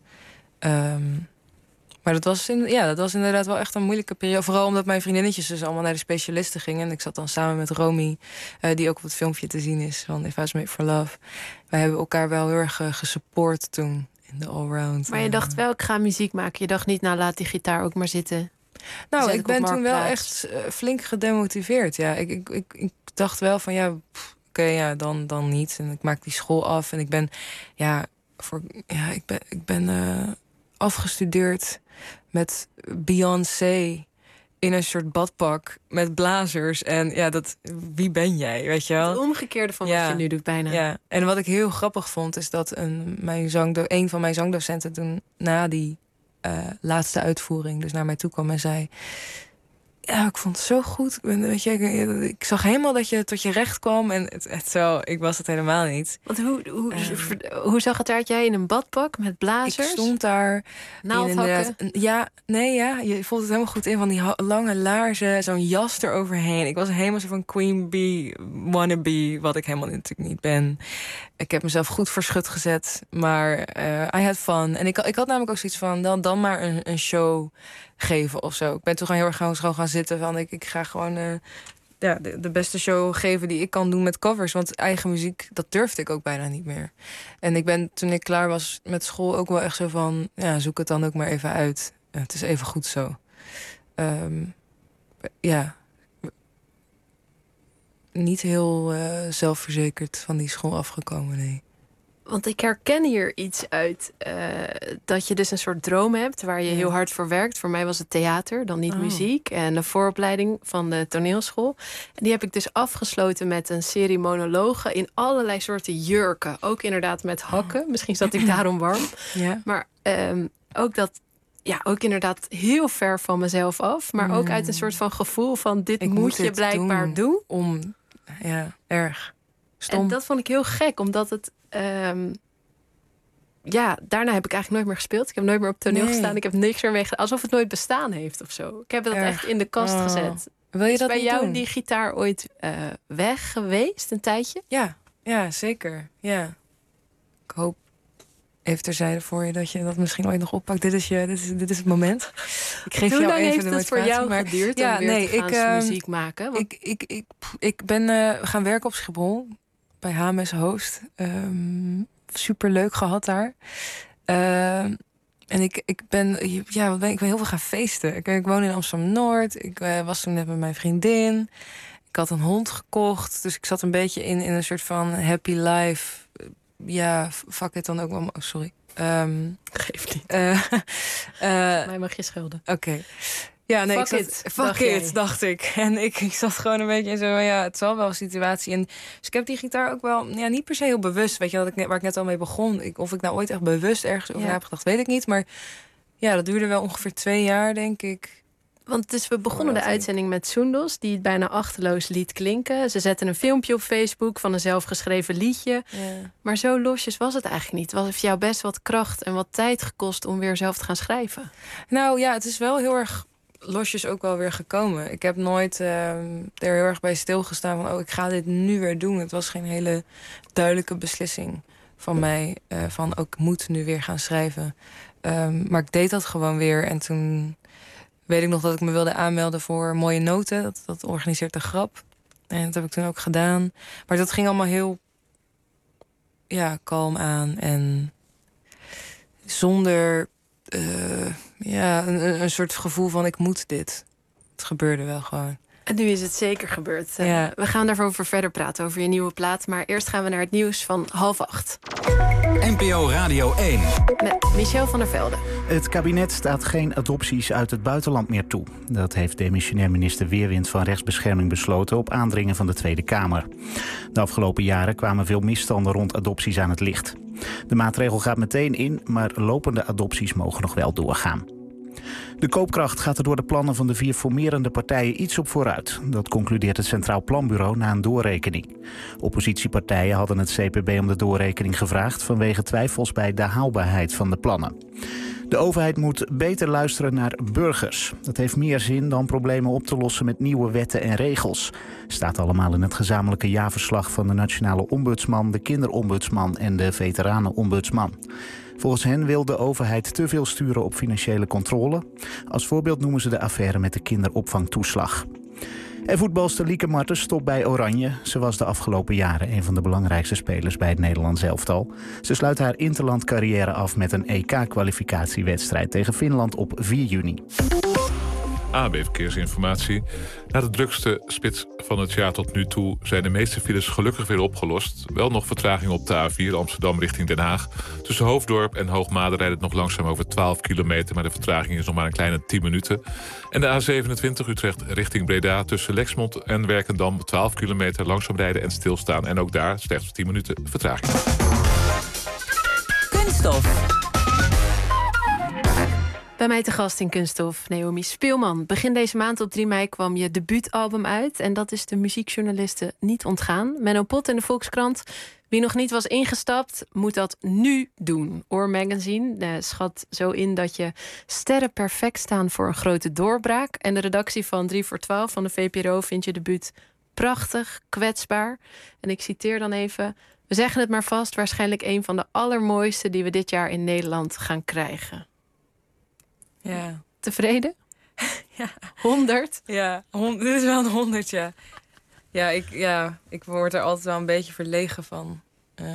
Um, maar dat was, in, ja, dat was inderdaad wel echt een moeilijke periode. Vooral omdat mijn vriendinnetjes dus allemaal naar de specialisten gingen. En ik zat dan samen met Romy, uh, die ook op het filmpje te zien is van If I Was Made For Love. Wij hebben elkaar wel heel erg uh, gesupport toen in de allround. Maar je dacht wel, ik ga muziek maken. Je dacht niet, nou laat die gitaar ook maar zitten. Nou, ik ben toen wel echt uh, flink gedemotiveerd. Ja, ik, ik, ik, ik dacht wel van ja, oké, okay, ja, dan, dan niet. En ik maak die school af en ik ben, ja, voor, ja ik ben, ik ben uh, afgestudeerd met Beyoncé in een soort badpak met blazers. En ja, dat, wie ben jij, weet je wel? Het omgekeerde van ja, wat je nu doet bijna. Ja, en wat ik heel grappig vond, is dat een, mijn zangdo- een van mijn zangdocenten toen na die uh, laatste uitvoering dus naar mij toe kwam en zei, ja, ik vond het zo goed. Weet je, ik, ik zag helemaal dat je tot je recht kwam. En het, het zo, ik was het helemaal niet. Want hoe, hoe, um, hoe zag het eruit? Jij in een badpak met blazers? Ik stond daar. Naaldhakken? Ja, nee, ja. Je voelt het helemaal goed in. Van die lange laarzen, zo'n jas eroverheen. Ik was helemaal zo van Queen Bee wannabe, wat ik helemaal natuurlijk niet ben. Ik heb mezelf goed voor schut gezet. Maar uh, I had fun. En ik, ik had namelijk ook zoiets van, dan, dan maar een, een show geven of zo. Ik ben toen gewoon heel erg gewoon, gewoon gaan zitten van ik, ik ga gewoon uh, ja, de, de beste show geven die ik kan doen met covers. Want eigen muziek, dat durfde ik ook bijna niet meer. En ik ben toen ik klaar was met school ook wel echt zo van, ja, zoek het dan ook maar even uit. Uh, het is even goed zo. Um, ja. Niet heel uh, zelfverzekerd van die school afgekomen, nee. Want ik herken hier iets uit. Uh, dat je dus een soort droom hebt waar je ja. heel hard voor werkt. Voor mij was het theater, dan niet oh. muziek. En de vooropleiding van de toneelschool. En die heb ik dus afgesloten met een serie monologen in allerlei soorten jurken. Ook inderdaad met hakken. Oh. Misschien zat ik daarom warm. Ja. Maar um, ook dat... Ja, ook inderdaad heel ver van mezelf af. Maar mm. ook uit een soort van gevoel van dit ik moet, moet je blijkbaar doen. doen. Om, ja, erg. Stom. En dat vond ik heel gek, omdat het... Um, ja, daarna heb ik eigenlijk nooit meer gespeeld. Ik heb nooit meer op toneel nee. gestaan. Ik heb niks meer mee gedaan. Alsof het nooit bestaan heeft of zo. Ik heb dat erg. echt in de kast oh. gezet. Wil je Is dat bij niet jou doen? Die gitaar ooit uh, weg geweest, een tijdje? Ja, ja, zeker. Ja. Ik hoop even terzijde voor je dat je dat misschien ooit nog oppakt. Dit is, je, dit is, dit is het moment. Ik geef Hoe jou lang even heeft de het voor jou maar, geduurd ja, om weer nee, te gaan ik, uh, muziek maken? Want... Ik, ik, ik, ik ben uh, gaan werken op Schiphol bij H M S Host. Um, super leuk gehad daar. Uh, en ik, ik ben, ja, wat ben, ik ben heel veel gaan feesten. Ik, ik woon in Amsterdam-Noord. Ik uh, was toen net met mijn vriendin. Ik had een hond gekocht. Dus ik zat een beetje in, in een soort van happy life. Ja, fuck it dan ook wel. Oh, sorry. Um, Geeft niet. Uh, uh, Mij mag je schelden. Oké. Okay. Ja, nee, fuck ik zat, it, fuck dacht it, jij. dacht ik. En ik, ik zat gewoon een beetje in zo, ja, het zal wel een situatie. En, dus ik heb die gitaar ook wel, ja, niet per se heel bewust. Weet je, dat ik net, waar ik net al mee begon. Ik, of ik nou ooit echt bewust ergens over ja. heb gedacht, weet ik niet. Maar ja, dat duurde wel ongeveer twee jaar, denk ik. Want dus we begonnen de uitzending met Soendos, die het bijna achterloos liet klinken. Ze zetten een filmpje op Facebook van een zelfgeschreven liedje. Ja. Maar zo losjes was het eigenlijk niet. Het heeft jou best wat kracht en wat tijd gekost om weer zelf te gaan schrijven. Nou ja, het is wel heel erg losjes ook wel weer gekomen. Ik heb nooit uh, er heel erg bij stilgestaan van... oh, ik ga dit nu weer doen. Het was geen hele duidelijke beslissing van mij. Uh, van, ook ik moet nu weer gaan schrijven. Um, maar ik deed dat gewoon weer. En toen weet ik nog dat ik me wilde aanmelden voor Mooie Noten. Dat, dat organiseert de Grap. En dat heb ik toen ook gedaan. Maar dat ging allemaal heel ja, kalm aan. En zonder uh, ja, een, een soort gevoel van ik moet dit. Het gebeurde wel gewoon. En nu is het zeker gebeurd. Ja. Uh, we gaan daarover verder praten, over je nieuwe plaat. Maar eerst gaan we naar het nieuws van half acht. N P O Radio één. Met Michel van der Velde. Het kabinet staat geen adopties uit het buitenland meer toe. Dat heeft demissionair minister Weerwind van Rechtsbescherming besloten op aandringen van de Tweede Kamer. De afgelopen jaren kwamen veel misstanden rond adopties aan het licht. De maatregel gaat meteen in, maar lopende adopties mogen nog wel doorgaan. De koopkracht gaat er door de plannen van de vier formerende partijen iets op vooruit. Dat concludeert het Centraal Planbureau na een doorrekening. Oppositiepartijen hadden het C P B om de doorrekening gevraagd vanwege twijfels bij de haalbaarheid van de plannen. De overheid moet beter luisteren naar burgers. Dat heeft meer zin dan problemen op te lossen met nieuwe wetten en regels. Staat allemaal in het gezamenlijke jaarverslag van de Nationale Ombudsman, de Kinderombudsman en de Veteranenombudsman. Volgens hen wil de overheid te veel sturen op financiële controle. Als voorbeeld noemen ze de affaire met de kinderopvangtoeslag. En voetbalster Lieke Martens stopt bij Oranje. Ze was de afgelopen jaren een van de belangrijkste spelers bij het Nederlands elftal. Ze sluit haar interlandcarrière af met een E K-kwalificatiewedstrijd tegen Finland op vier juni. A B Verkeersinformatie. Na de drukste spits van het jaar tot nu toe zijn de meeste files gelukkig weer opgelost. Wel nog vertraging op de A vier Amsterdam richting Den Haag. Tussen Hoofddorp en Hoogmade rijdt het nog langzaam over twaalf kilometer... maar de vertraging is nog maar een kleine tien minuten. En de A zevenentwintig Utrecht richting Breda tussen Lexmond en Werkendam... twaalf kilometer langzaam rijden en stilstaan. En ook daar slechts tien minuten vertraging. Kunststof. Bij mij te gast in Kunststof, Naomi Speelman. Begin deze maand op drie mei kwam je debuutalbum uit. En dat is de muziekjournalisten niet ontgaan. Menno Pot in de Volkskrant. Wie nog niet was ingestapt, moet dat nu doen. Oor Magazine eh, schat zo in dat je sterren perfect staan voor een grote doorbraak. En de redactie van drie voor twaalf van de V P R O vindt je debuut prachtig, kwetsbaar. En ik citeer dan even: we zeggen het maar vast, waarschijnlijk een van de allermooiste die we dit jaar in Nederland gaan krijgen. Ja. Tevreden? Ja. honderd? Ja, hond, dit is wel een honderd, ja. Ja ik, ja, ik word er altijd wel een beetje verlegen van. Uh,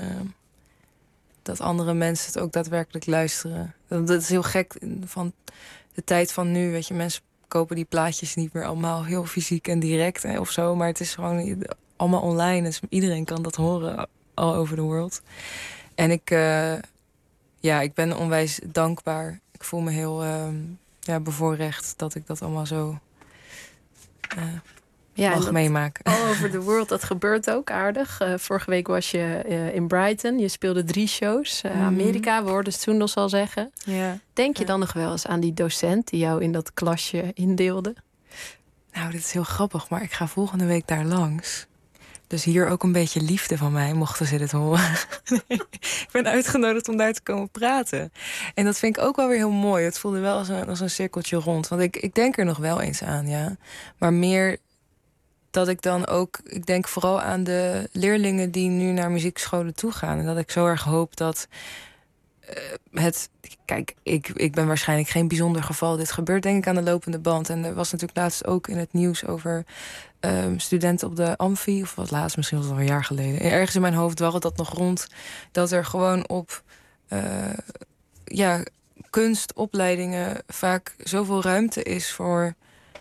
dat andere mensen het ook daadwerkelijk luisteren. Dat, dat is heel gek van de tijd van nu. Weet je, mensen kopen die plaatjes niet meer allemaal heel fysiek en direct hè, of zo. Maar het is gewoon allemaal online. Dus iedereen kan dat horen all over the world. En ik, uh, ja, ik ben onwijs dankbaar. Ik voel me heel uh, ja, bevoorrecht dat ik dat allemaal zo uh, ja, mag meemaken. All over the world, dat gebeurt ook aardig. Uh, vorige week was je uh, in Brighton. Je speelde drie shows. Uh, mm. Amerika, we hoorden Soendos al zeggen. Ja. Denk je ja. dan nog wel eens aan die docent die jou in dat klasje indeelde? Nou, dit is heel grappig, maar ik ga volgende week daar langs. Dus hier ook een beetje liefde van mij, mochten ze dit horen. Ik ben uitgenodigd om daar te komen praten. En dat vind ik ook wel weer heel mooi. Het voelde wel als een, als een cirkeltje rond. Want ik, ik denk er nog wel eens aan, ja. Maar meer dat ik dan ook... Ik denk vooral aan de leerlingen die nu naar muziekscholen toe gaan. En dat ik zo erg hoop dat uh, het... Kijk, ik, ik ben waarschijnlijk geen bijzonder geval. Dit gebeurt denk ik aan de lopende band. En er was natuurlijk laatst ook in het nieuws over... Um, studenten op de Amfi, of wat laatst, misschien was het al een jaar geleden. En ergens in mijn hoofd dwarrelt dat nog rond. Dat er gewoon op uh, ja, kunstopleidingen vaak zoveel ruimte is voor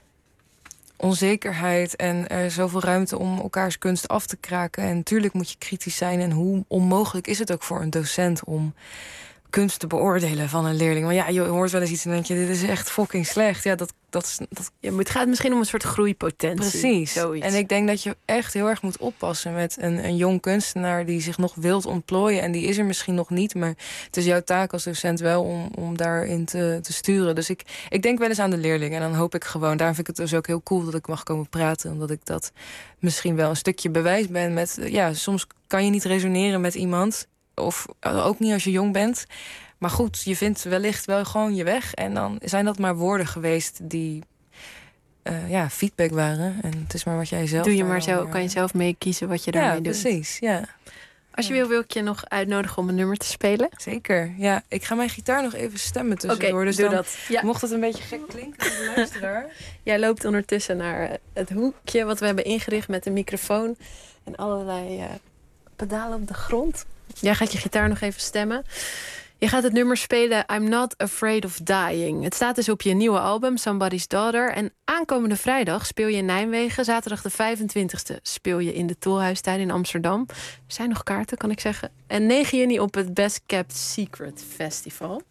onzekerheid. En er is zoveel ruimte om elkaars kunst af te kraken. En natuurlijk moet je kritisch zijn. En hoe onmogelijk is het ook voor een docent om kunst te beoordelen van een leerling. Maar ja, je hoort wel eens iets en denk je, dit is echt fucking slecht. Ja, dat, dat, is, dat... Ja, maar het gaat misschien om een soort groeipotentie. Precies. Zoiets. En ik denk dat je echt heel erg moet oppassen met een, een jong kunstenaar die zich nog wilt ontplooien. En die is er misschien nog niet, maar het is jouw taak als docent wel om, om daarin te, te sturen. Dus ik, ik denk wel eens aan de leerling. En dan hoop ik gewoon, daarom vind ik het dus ook heel cool dat ik mag komen praten. Omdat ik dat misschien wel een stukje bewijs ben met, ja, soms kan je niet resoneren met iemand. Of ook niet als je jong bent. Maar goed, je vindt wellicht wel gewoon je weg. En dan zijn dat maar woorden geweest die uh, ja, feedback waren. En het is maar wat jij zelf... Doe je maar zo, kan je zelf meekiezen wat je daarmee ja, doet. Precies, ja, Als je wil, wil ik je nog uitnodigen om een nummer te spelen. Zeker, ja. Ik ga mijn gitaar nog even stemmen tussendoor. Oké, dus doe dan, dat. Ja. Mocht het een beetje gek klinken voor de luisteraar. Jij loopt ondertussen naar het hoekje wat we hebben ingericht met een microfoon. En allerlei uh, pedalen op de grond. Jij gaat je gitaar nog even stemmen. Je gaat het nummer spelen I'm Not Afraid of Dying. Het staat dus op je nieuwe album Somebody's Daughter. En aankomende vrijdag speel je in Nijmegen. Zaterdag de vijfentwintigste speel je in de Tolhuistuin in Amsterdam. Er zijn nog kaarten, kan ik zeggen. En negen juni op het Best Kept Secret Festival.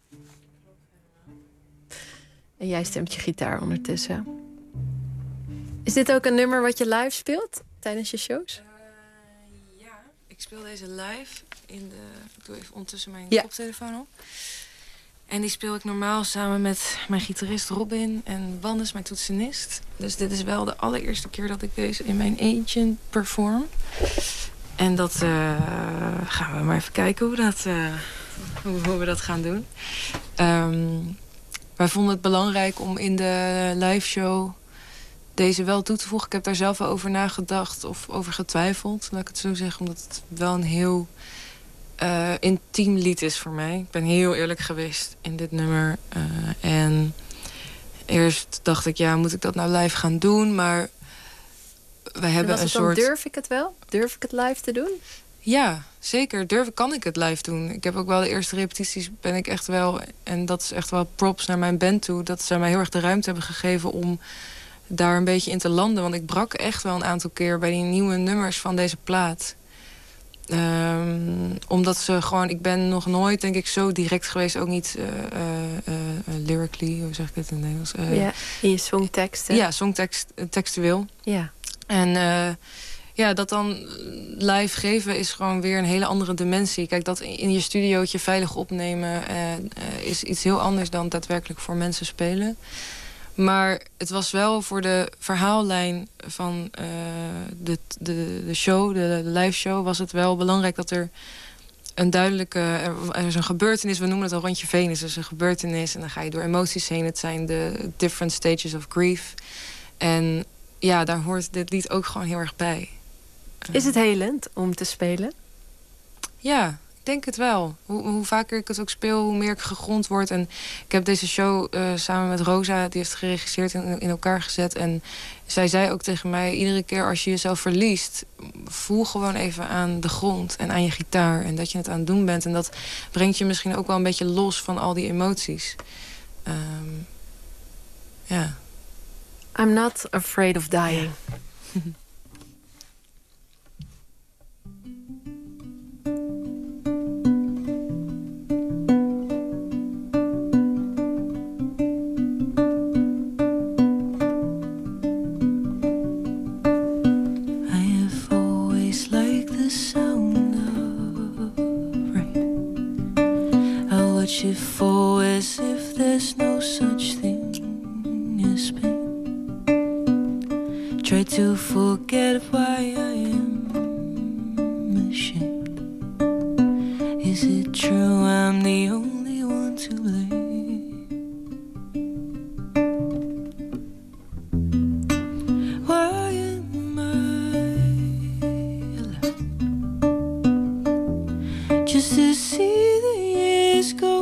En jij stemt je gitaar ondertussen. Is dit ook een nummer wat je live speelt tijdens je shows? Uh, ja, ik speel deze live. In de, ik doe even ondertussen mijn ja. koptelefoon op. En die speel ik normaal samen met mijn gitarist Robin. En Wan is mijn toetsenist. Dus dit is wel de allereerste keer dat ik deze in mijn eentje perform. En dat uh, gaan we maar even kijken hoe, dat, uh, hoe, hoe we dat gaan doen. Um, wij vonden het belangrijk om in de live show deze wel toe te voegen. Ik heb daar zelf wel over nagedacht of over getwijfeld. Laat ik het zo zeggen, omdat het wel een heel Uh, intiem lied is voor mij. Ik ben heel eerlijk geweest in dit nummer. Uh, en eerst dacht ik, ja, moet ik dat nou live gaan doen? Maar we hebben was een het dan, soort... durf ik het wel? Durf ik het live te doen? Ja, zeker. Durf, kan ik het live doen. Ik heb ook wel de eerste repetities, ben ik echt wel... en dat is echt wel props naar mijn band toe... dat zij mij heel erg de ruimte hebben gegeven om daar een beetje in te landen. Want ik brak echt wel een aantal keer bij die nieuwe nummers van deze plaat. Um, omdat ze gewoon... Ik ben nog nooit, denk ik, zo direct geweest. Ook niet uh, uh, uh, lyrically, hoe zeg ik dit in het Nederlands? Uh, ja, in je songteksten. Ja, songtekst, textueel. Ja. En uh, ja, dat dan live geven is gewoon weer een hele andere dimensie. Kijk, dat in je studiootje veilig opnemen uh, uh, is iets heel anders dan daadwerkelijk voor mensen spelen. Maar het was wel voor de verhaallijn van uh, de, de, de show, de, de live show, was het wel belangrijk dat er een duidelijke... Er is een gebeurtenis, we noemen het al rondje Venus. Er is een gebeurtenis en dan ga je door emoties heen. Het zijn de different stages of grief. En ja, daar hoort dit lied ook gewoon heel erg bij. Is het helend om te spelen? Ja, ik denk het wel. Hoe, hoe vaker ik het ook speel, hoe meer ik gegrond word. En ik heb deze show uh, samen met Rosa, die heeft geregisseerd, in, in elkaar gezet. En zij zei ook tegen mij, iedere keer als je jezelf verliest, voel gewoon even aan de grond en aan je gitaar. En dat je het aan het doen bent. En dat brengt je misschien ook wel een beetje los van al die emoties. Um, ja. I'm not afraid of dying. Ja. You fall as if there's no such thing as pain. Try to forget why I am ashamed. Is it true I'm the only one to blame? Why am I alive? Just to see the years go.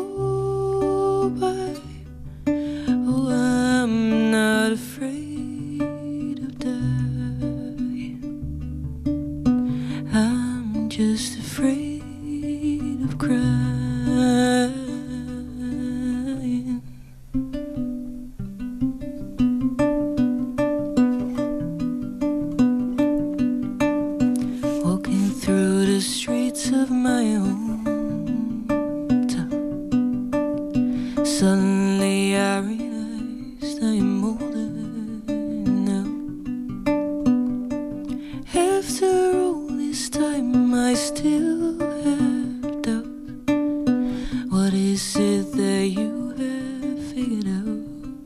Walking through the streets of my hometown, Suddenly I realized I am older now. After all this time I still have doubt. What is it that you have figured out?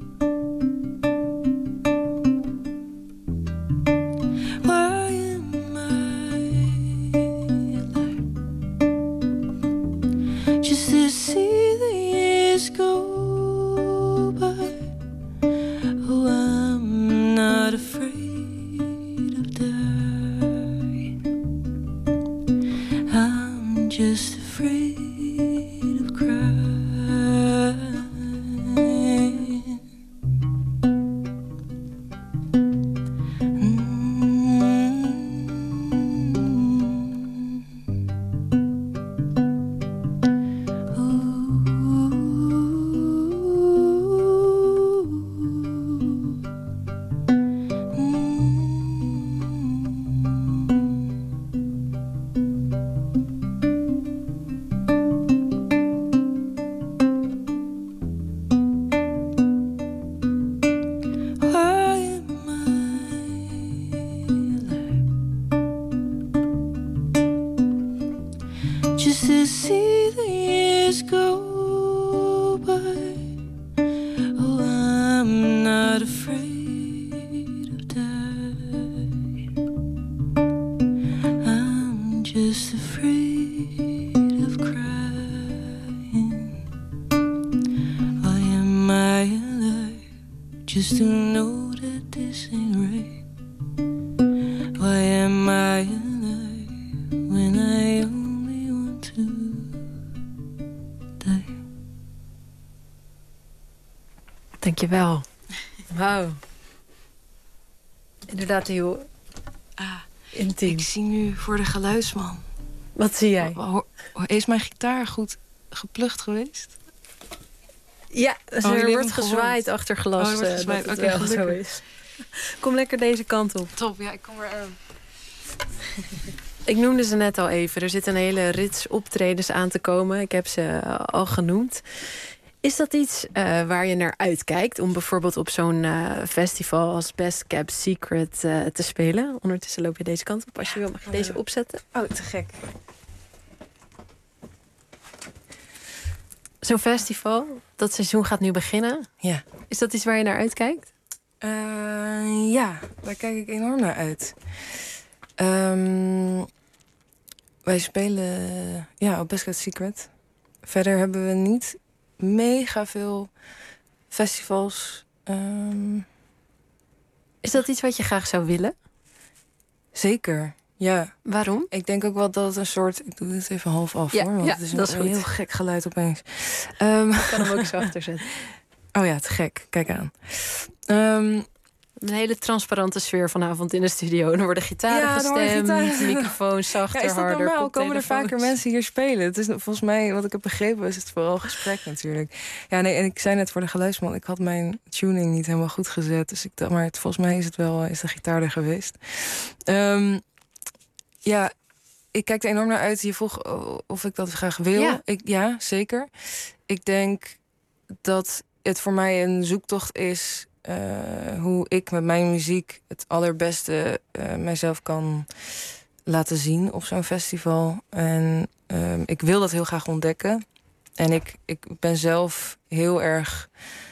Why am I alive? Just to see the years go by. Oh, I'm not afraid of dying. I'm just afraid of crying. Just to see the years go by. Oh, I'm not afraid of dying. I'm just afraid of crying. Why am I alive? Just to know that this ain't right. Why am I alive when I only want to die? Dankjewel. Wauw. Inderdaad heel Ah, intiem. ik zie nu voor de geluidsman. Wat zie jij? Ho- ho- Is mijn gitaar goed geplukt geweest? Ja, Oh, er jullie hebben wordt hem gezwaaid gehoord. achter glas. Oh, er wordt eh, gezwaaid. dat het Oké, wel zo gelukkig. is. Kom lekker deze kant op. Top, ja, ik kom er aan. Ik noemde ze net al even. Er zit een hele rits optredens aan te komen. Ik heb ze eh, al genoemd. Is dat iets eh, waar je naar uitkijkt om bijvoorbeeld op zo'n eh, festival als Best Kept Secret eh, te spelen? Ondertussen loop je deze kant op. Als je wil, mag je deze opzetten. Oh, te gek. Zo'n festival, dat seizoen gaat nu beginnen. Ja. Is dat iets waar je naar uitkijkt? Eh, ja, daar kijk ik enorm naar uit. Ehm, wij spelen ja, op Best Kept Secret. Verder hebben we niet mega veel festivals. Ehm, Is dat iets wat je graag zou willen? Zeker, ja. Waarom? Ik denk ook wel dat het een soort... Ik doe dit even half af, Ja, hoor. Want ja, het is dat is een goed. heel gek geluid opeens. Ehm, Ik kan hem ook zo achter zetten. Oh ja, te gek. Kijk aan. Ehm, Een hele transparante sfeer vanavond in de studio. Er worden gitaren Ja, er worden gestemd, gitaren. microfoons zachter, Ja, is dat harder, normaal? Komen er koptelefoons. vaker mensen hier spelen? Het is volgens mij, wat ik heb begrepen, is het vooral gesprek natuurlijk. Ja, nee, en ik zei net voor de geluidsman, ik had mijn tuning niet helemaal goed gezet. Dus ik dacht, maar het, volgens mij is het wel, is de gitaar er geweest. Ehm, ja, ik kijk er enorm naar uit. Je vroeg of ik dat graag wil. Ja. Ik, ja, zeker. Ik denk dat het voor mij een zoektocht is... Uh, hoe ik met mijn muziek het allerbeste uh, mijzelf kan laten zien op zo'n festival. En uh, ik wil dat heel graag ontdekken. En ik, ik ben zelf heel erg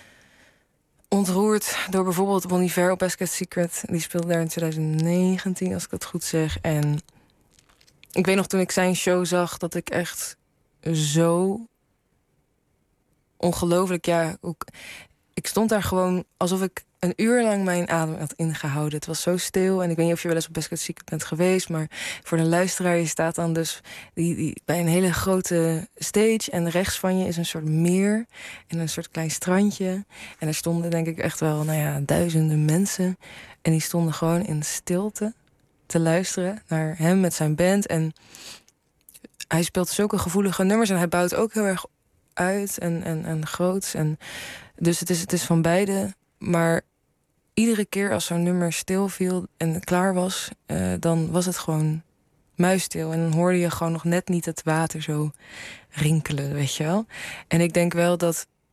ontroerd door bijvoorbeeld Bon Iver op Best Kept Secret. Die speelde daar in twintig negentien, als ik dat goed zeg. En ik weet nog toen ik zijn show zag dat ik echt zo ongelooflijk... ja, ook, ik stond daar gewoon alsof ik een uur lang mijn adem had ingehouden. Het was zo stil. En ik weet niet of je wel eens op Best Kept Secret bent geweest... maar voor de luisteraar, je staat dan dus die, die, bij een hele grote stage... en rechts van je is een soort meer en een soort klein strandje. En er stonden denk ik echt wel nou ja, duizenden mensen. En die stonden gewoon in stilte te luisteren naar hem met zijn band. En hij speelt zulke gevoelige nummers... en hij bouwt ook heel erg uit en, en, en groots. En dus het is, het is van beide. Maar iedere keer als zo'n nummer stil viel en klaar was... Uh, dan was het gewoon muisstil. En dan hoorde je gewoon nog net niet het water zo rinkelen, weet je wel. En ik denk wel dat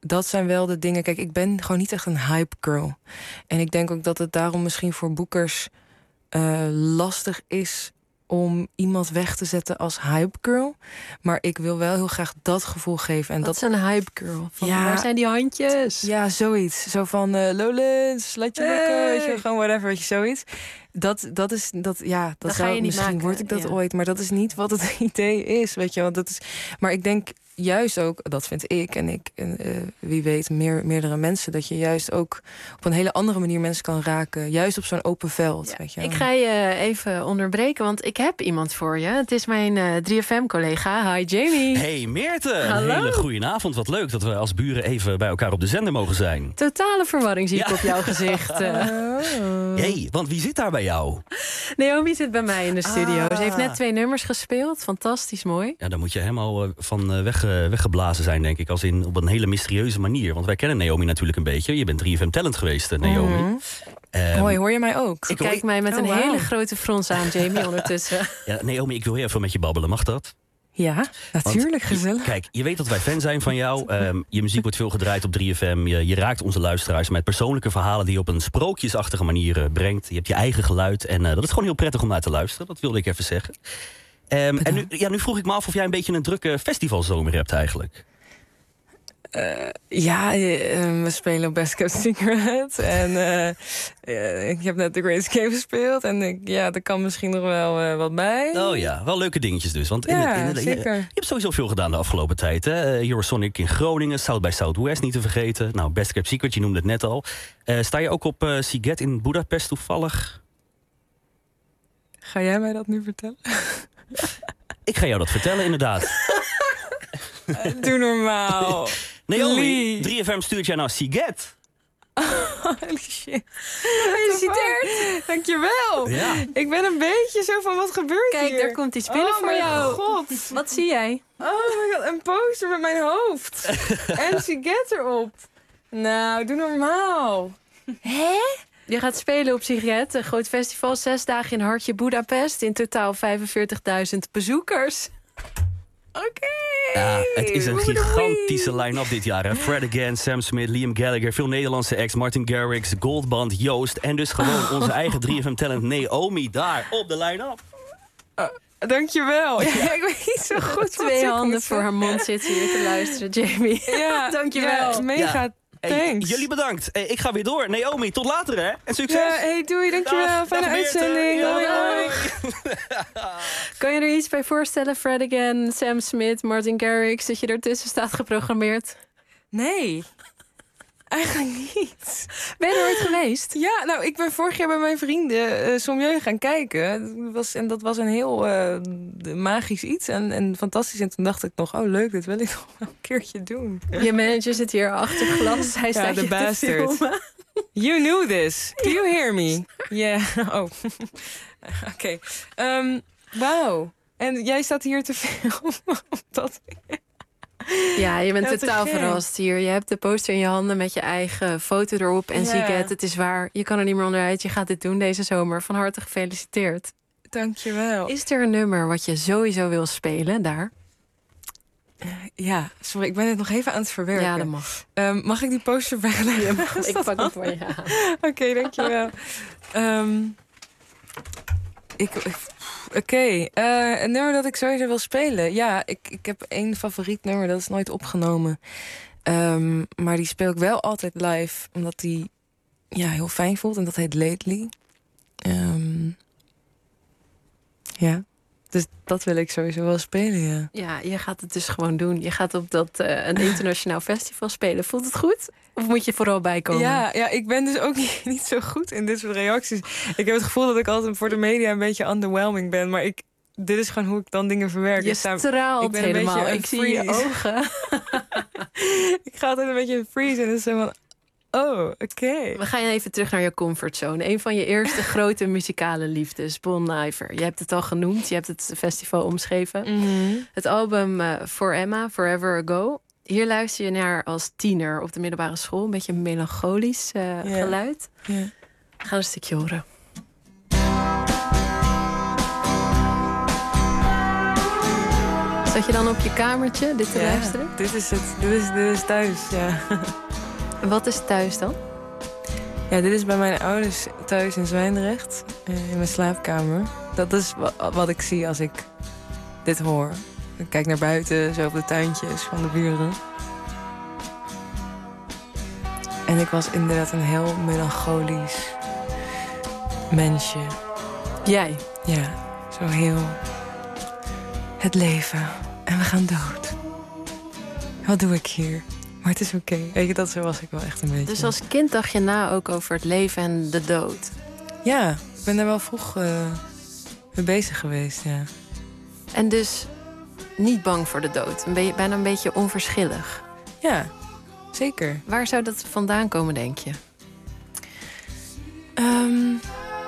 dat zijn wel de dingen. Kijk, ik ben gewoon niet echt een hype girl. En ik denk ook dat het daarom misschien voor boekers uh, lastig is om iemand weg te zetten als hype girl. Maar ik wil wel heel graag dat gevoel geven. En dat dat is een hype girl. Van, ja, waar zijn die handjes? Ja, zoiets. Zo van uh, Lowlands, laat je lukken. Hey. Weet je, gewoon whatever, weet je, zoiets. Dat, dat is, dat, ja, dat Dat zou, ga je niet misschien maken, word ik dat ja. ooit. Maar dat is niet wat het idee is, weet je. Want dat is, maar ik denk juist ook, dat vind ik en ik, en, uh, wie weet, meer, meerdere mensen, dat je juist ook op een hele andere manier mensen kan raken. Juist op zo'n open veld, Ja, weet je. ik ga je even onderbreken, want ik heb iemand voor je. Het is mijn uh, drie F M-collega. Hi, Jamie. Hey, Meerte. Hallo. Een hele goede avond. Wat leuk dat we als buren even bij elkaar op de zender mogen zijn. Totale verwarring zie ik Ja. op jouw gezicht. Uh. Hey, want wie zit daar bij jou? Naomi zit bij mij in de studio. Ah. Ze heeft net twee nummers gespeeld. Fantastisch mooi. Ja, dan moet je helemaal uh, van uh, weg, uh, weggeblazen zijn, denk ik. Als in op een hele mysterieuze manier. Want wij kennen Naomi natuurlijk een beetje. Je bent drie F M Talent geweest, uh, Naomi. Mm-hmm. Um, Hoi, hoor je mij ook? Ik kijk mij met oh, een wow. hele grote frons aan, Jamie, ondertussen. Ja, Naomi, ik wil heel even met je babbelen. Mag dat? Ja, natuurlijk, Want, gezellig. Kijk, je weet dat wij fan zijn van jou. Um, je muziek wordt veel gedraaid op drie F M. Je, je raakt onze luisteraars met persoonlijke verhalen die je op een sprookjesachtige manier uh, brengt. Je hebt je eigen geluid. En uh, dat is gewoon heel prettig om naar te luisteren. Dat wilde ik even zeggen. Um, en nu, ja, nu vroeg ik me af of jij een beetje een drukke festivalzomer hebt eigenlijk. Uh, ja, uh, we spelen op Best Kept Secret. En uh, uh, ik heb net The Great Escape gespeeld. En ik, ja, er kan misschien nog wel uh, wat bij. Oh ja, wel leuke dingetjes dus. Want ja, in, in, in, zeker. Je, je hebt sowieso veel gedaan de afgelopen tijd. Hè? Uh, Eurosonic in Groningen, South by Southwest niet te vergeten. Nou, Best Kept Secret, je noemde het net al. Uh, sta je ook op uh, Siget in Budapest toevallig? Ga jij mij dat nu vertellen? Ik ga jou dat vertellen, inderdaad. uh, doe normaal. Naomi, drie F M stuurt jij naar Siget. Holy shit. Gefeliciteerd. Dankjewel. Ja. Ik ben een beetje zo van, wat gebeurt Kijk, hier? daar komt iets binnen oh voor mijn jou. God. Wat zie jij? Oh my god, een poster met mijn hoofd. En Siget erop. Nou, doe normaal. Hè? Je gaat spelen op Siget, een groot festival. Zes dagen in Hartje Budapest. In totaal vijfenveertigduizend bezoekers. Oké. Okay. Ja, het is een gigantische line-up dit jaar. Hè? Fred Again, Sam Smith, Liam Gallagher, veel Nederlandse acts, Martin Garrix, Goldband, Joost en dus gewoon onze eigen drie F M Talent Naomi daar op de line-up. Uh, dankjewel. Ja, ik weet niet zo goed. Twee handen voor haar mond zit hier te luisteren, Jamie. Ja, dankjewel. Ja, mega. Ja. Hey, jullie bedankt. Hey, ik ga weer door. Naomi, tot later hè. En succes. Ja, hey, doei, dankjewel. Dag, Fijne dag uitzending. Ja, hoi, hoi. Kan je er iets bij voorstellen? Fred Again, Sam Smith, Martin Garrix, dat je ertussen staat geprogrammeerd? Nee. Eigenlijk niet. Ben je er ooit geweest? Ja, nou, ik ben vorig jaar bij mijn vrienden uh, Sommieu gaan kijken. Dat was, en dat was een heel uh, magisch iets en, en fantastisch. En toen dacht ik nog, oh leuk, dit wil ik nog een keertje doen. Je manager zit hier achter glas. Hij staat ja, je bastard. te filmen. You knew this. Do you hear me? Ja, yeah. Oh. Oké. Okay. Um, Wauw. En jij staat hier te filmen. Dat... Ja, je bent ja, totaal verrast hier. Je hebt de poster in je handen met je eigen foto erop. En ja. Siget, het is waar. Je kan er niet meer onderuit. Je gaat dit doen deze zomer. Van harte gefeliciteerd. Dankjewel. Is er een nummer wat je sowieso wil spelen daar? Uh, ja, sorry, ik ben het nog even aan het verwerken. Ja, dat mag. Um, mag ik die poster wegleggen? Ja, ik pak hem voor je aan. Oké, okay, dankjewel. um, ik... Oké, okay. uh, een nummer dat ik sowieso wil spelen. Ja, ik, ik heb één favoriet nummer, dat is nooit opgenomen. Um, maar die speel ik wel altijd live, omdat die ja, heel fijn voelt. En dat heet Lately. Um, ja, dus dat wil ik sowieso wel spelen, ja. Ja, je gaat het dus gewoon doen. Je gaat op dat uh, een internationaal festival spelen. Voelt het goed? Of moet je vooral bijkomen? Ja, ja, ik ben dus ook niet, niet zo goed in dit soort reacties. Ik heb het gevoel dat ik altijd voor de media een beetje underwhelming ben. Maar ik, dit is gewoon hoe ik dan dingen verwerk. Je straalt ik ben helemaal. Een beetje ik zie je ogen. Ik ga altijd een beetje in freeze en dan is zo van... Oh, oké. Okay. We gaan even terug naar je comfortzone. Een van je eerste grote muzikale liefdes, Bon Iver. Je hebt het al genoemd, je hebt het festival omschreven. Mm-hmm. Het album uh, For Emma, Forever Ago. Hier luister je naar als tiener op de middelbare school. Een beetje een melancholisch uh, yeah. geluid. Yeah. We gaan een stukje horen. Zat je dan op je kamertje dit te Ja, luisteren? Dit is, het, dit, is, dit is thuis, ja. En wat is thuis dan? Ja, dit is bij mijn ouders thuis in Zwijndrecht. Uh, in mijn slaapkamer. Dat is wa- wat ik zie als ik dit hoor. Ik kijk naar buiten, zo op de tuintjes van de buren. En ik was inderdaad een heel melancholisch mensje. Jij? Ja, zo heel... Het leven. En we gaan dood. Wat doe ik hier? Maar het is oké. Okay. Weet je, dat zo was ik wel echt een beetje. Dus als kind dacht je na ook over het leven en de dood? Ja, ik ben daar wel vroeg uh, mee bezig geweest, ja. En dus niet bang voor de dood? Ben je bijna een beetje onverschillig? Ja, zeker. Waar zou dat vandaan komen, denk je? Um,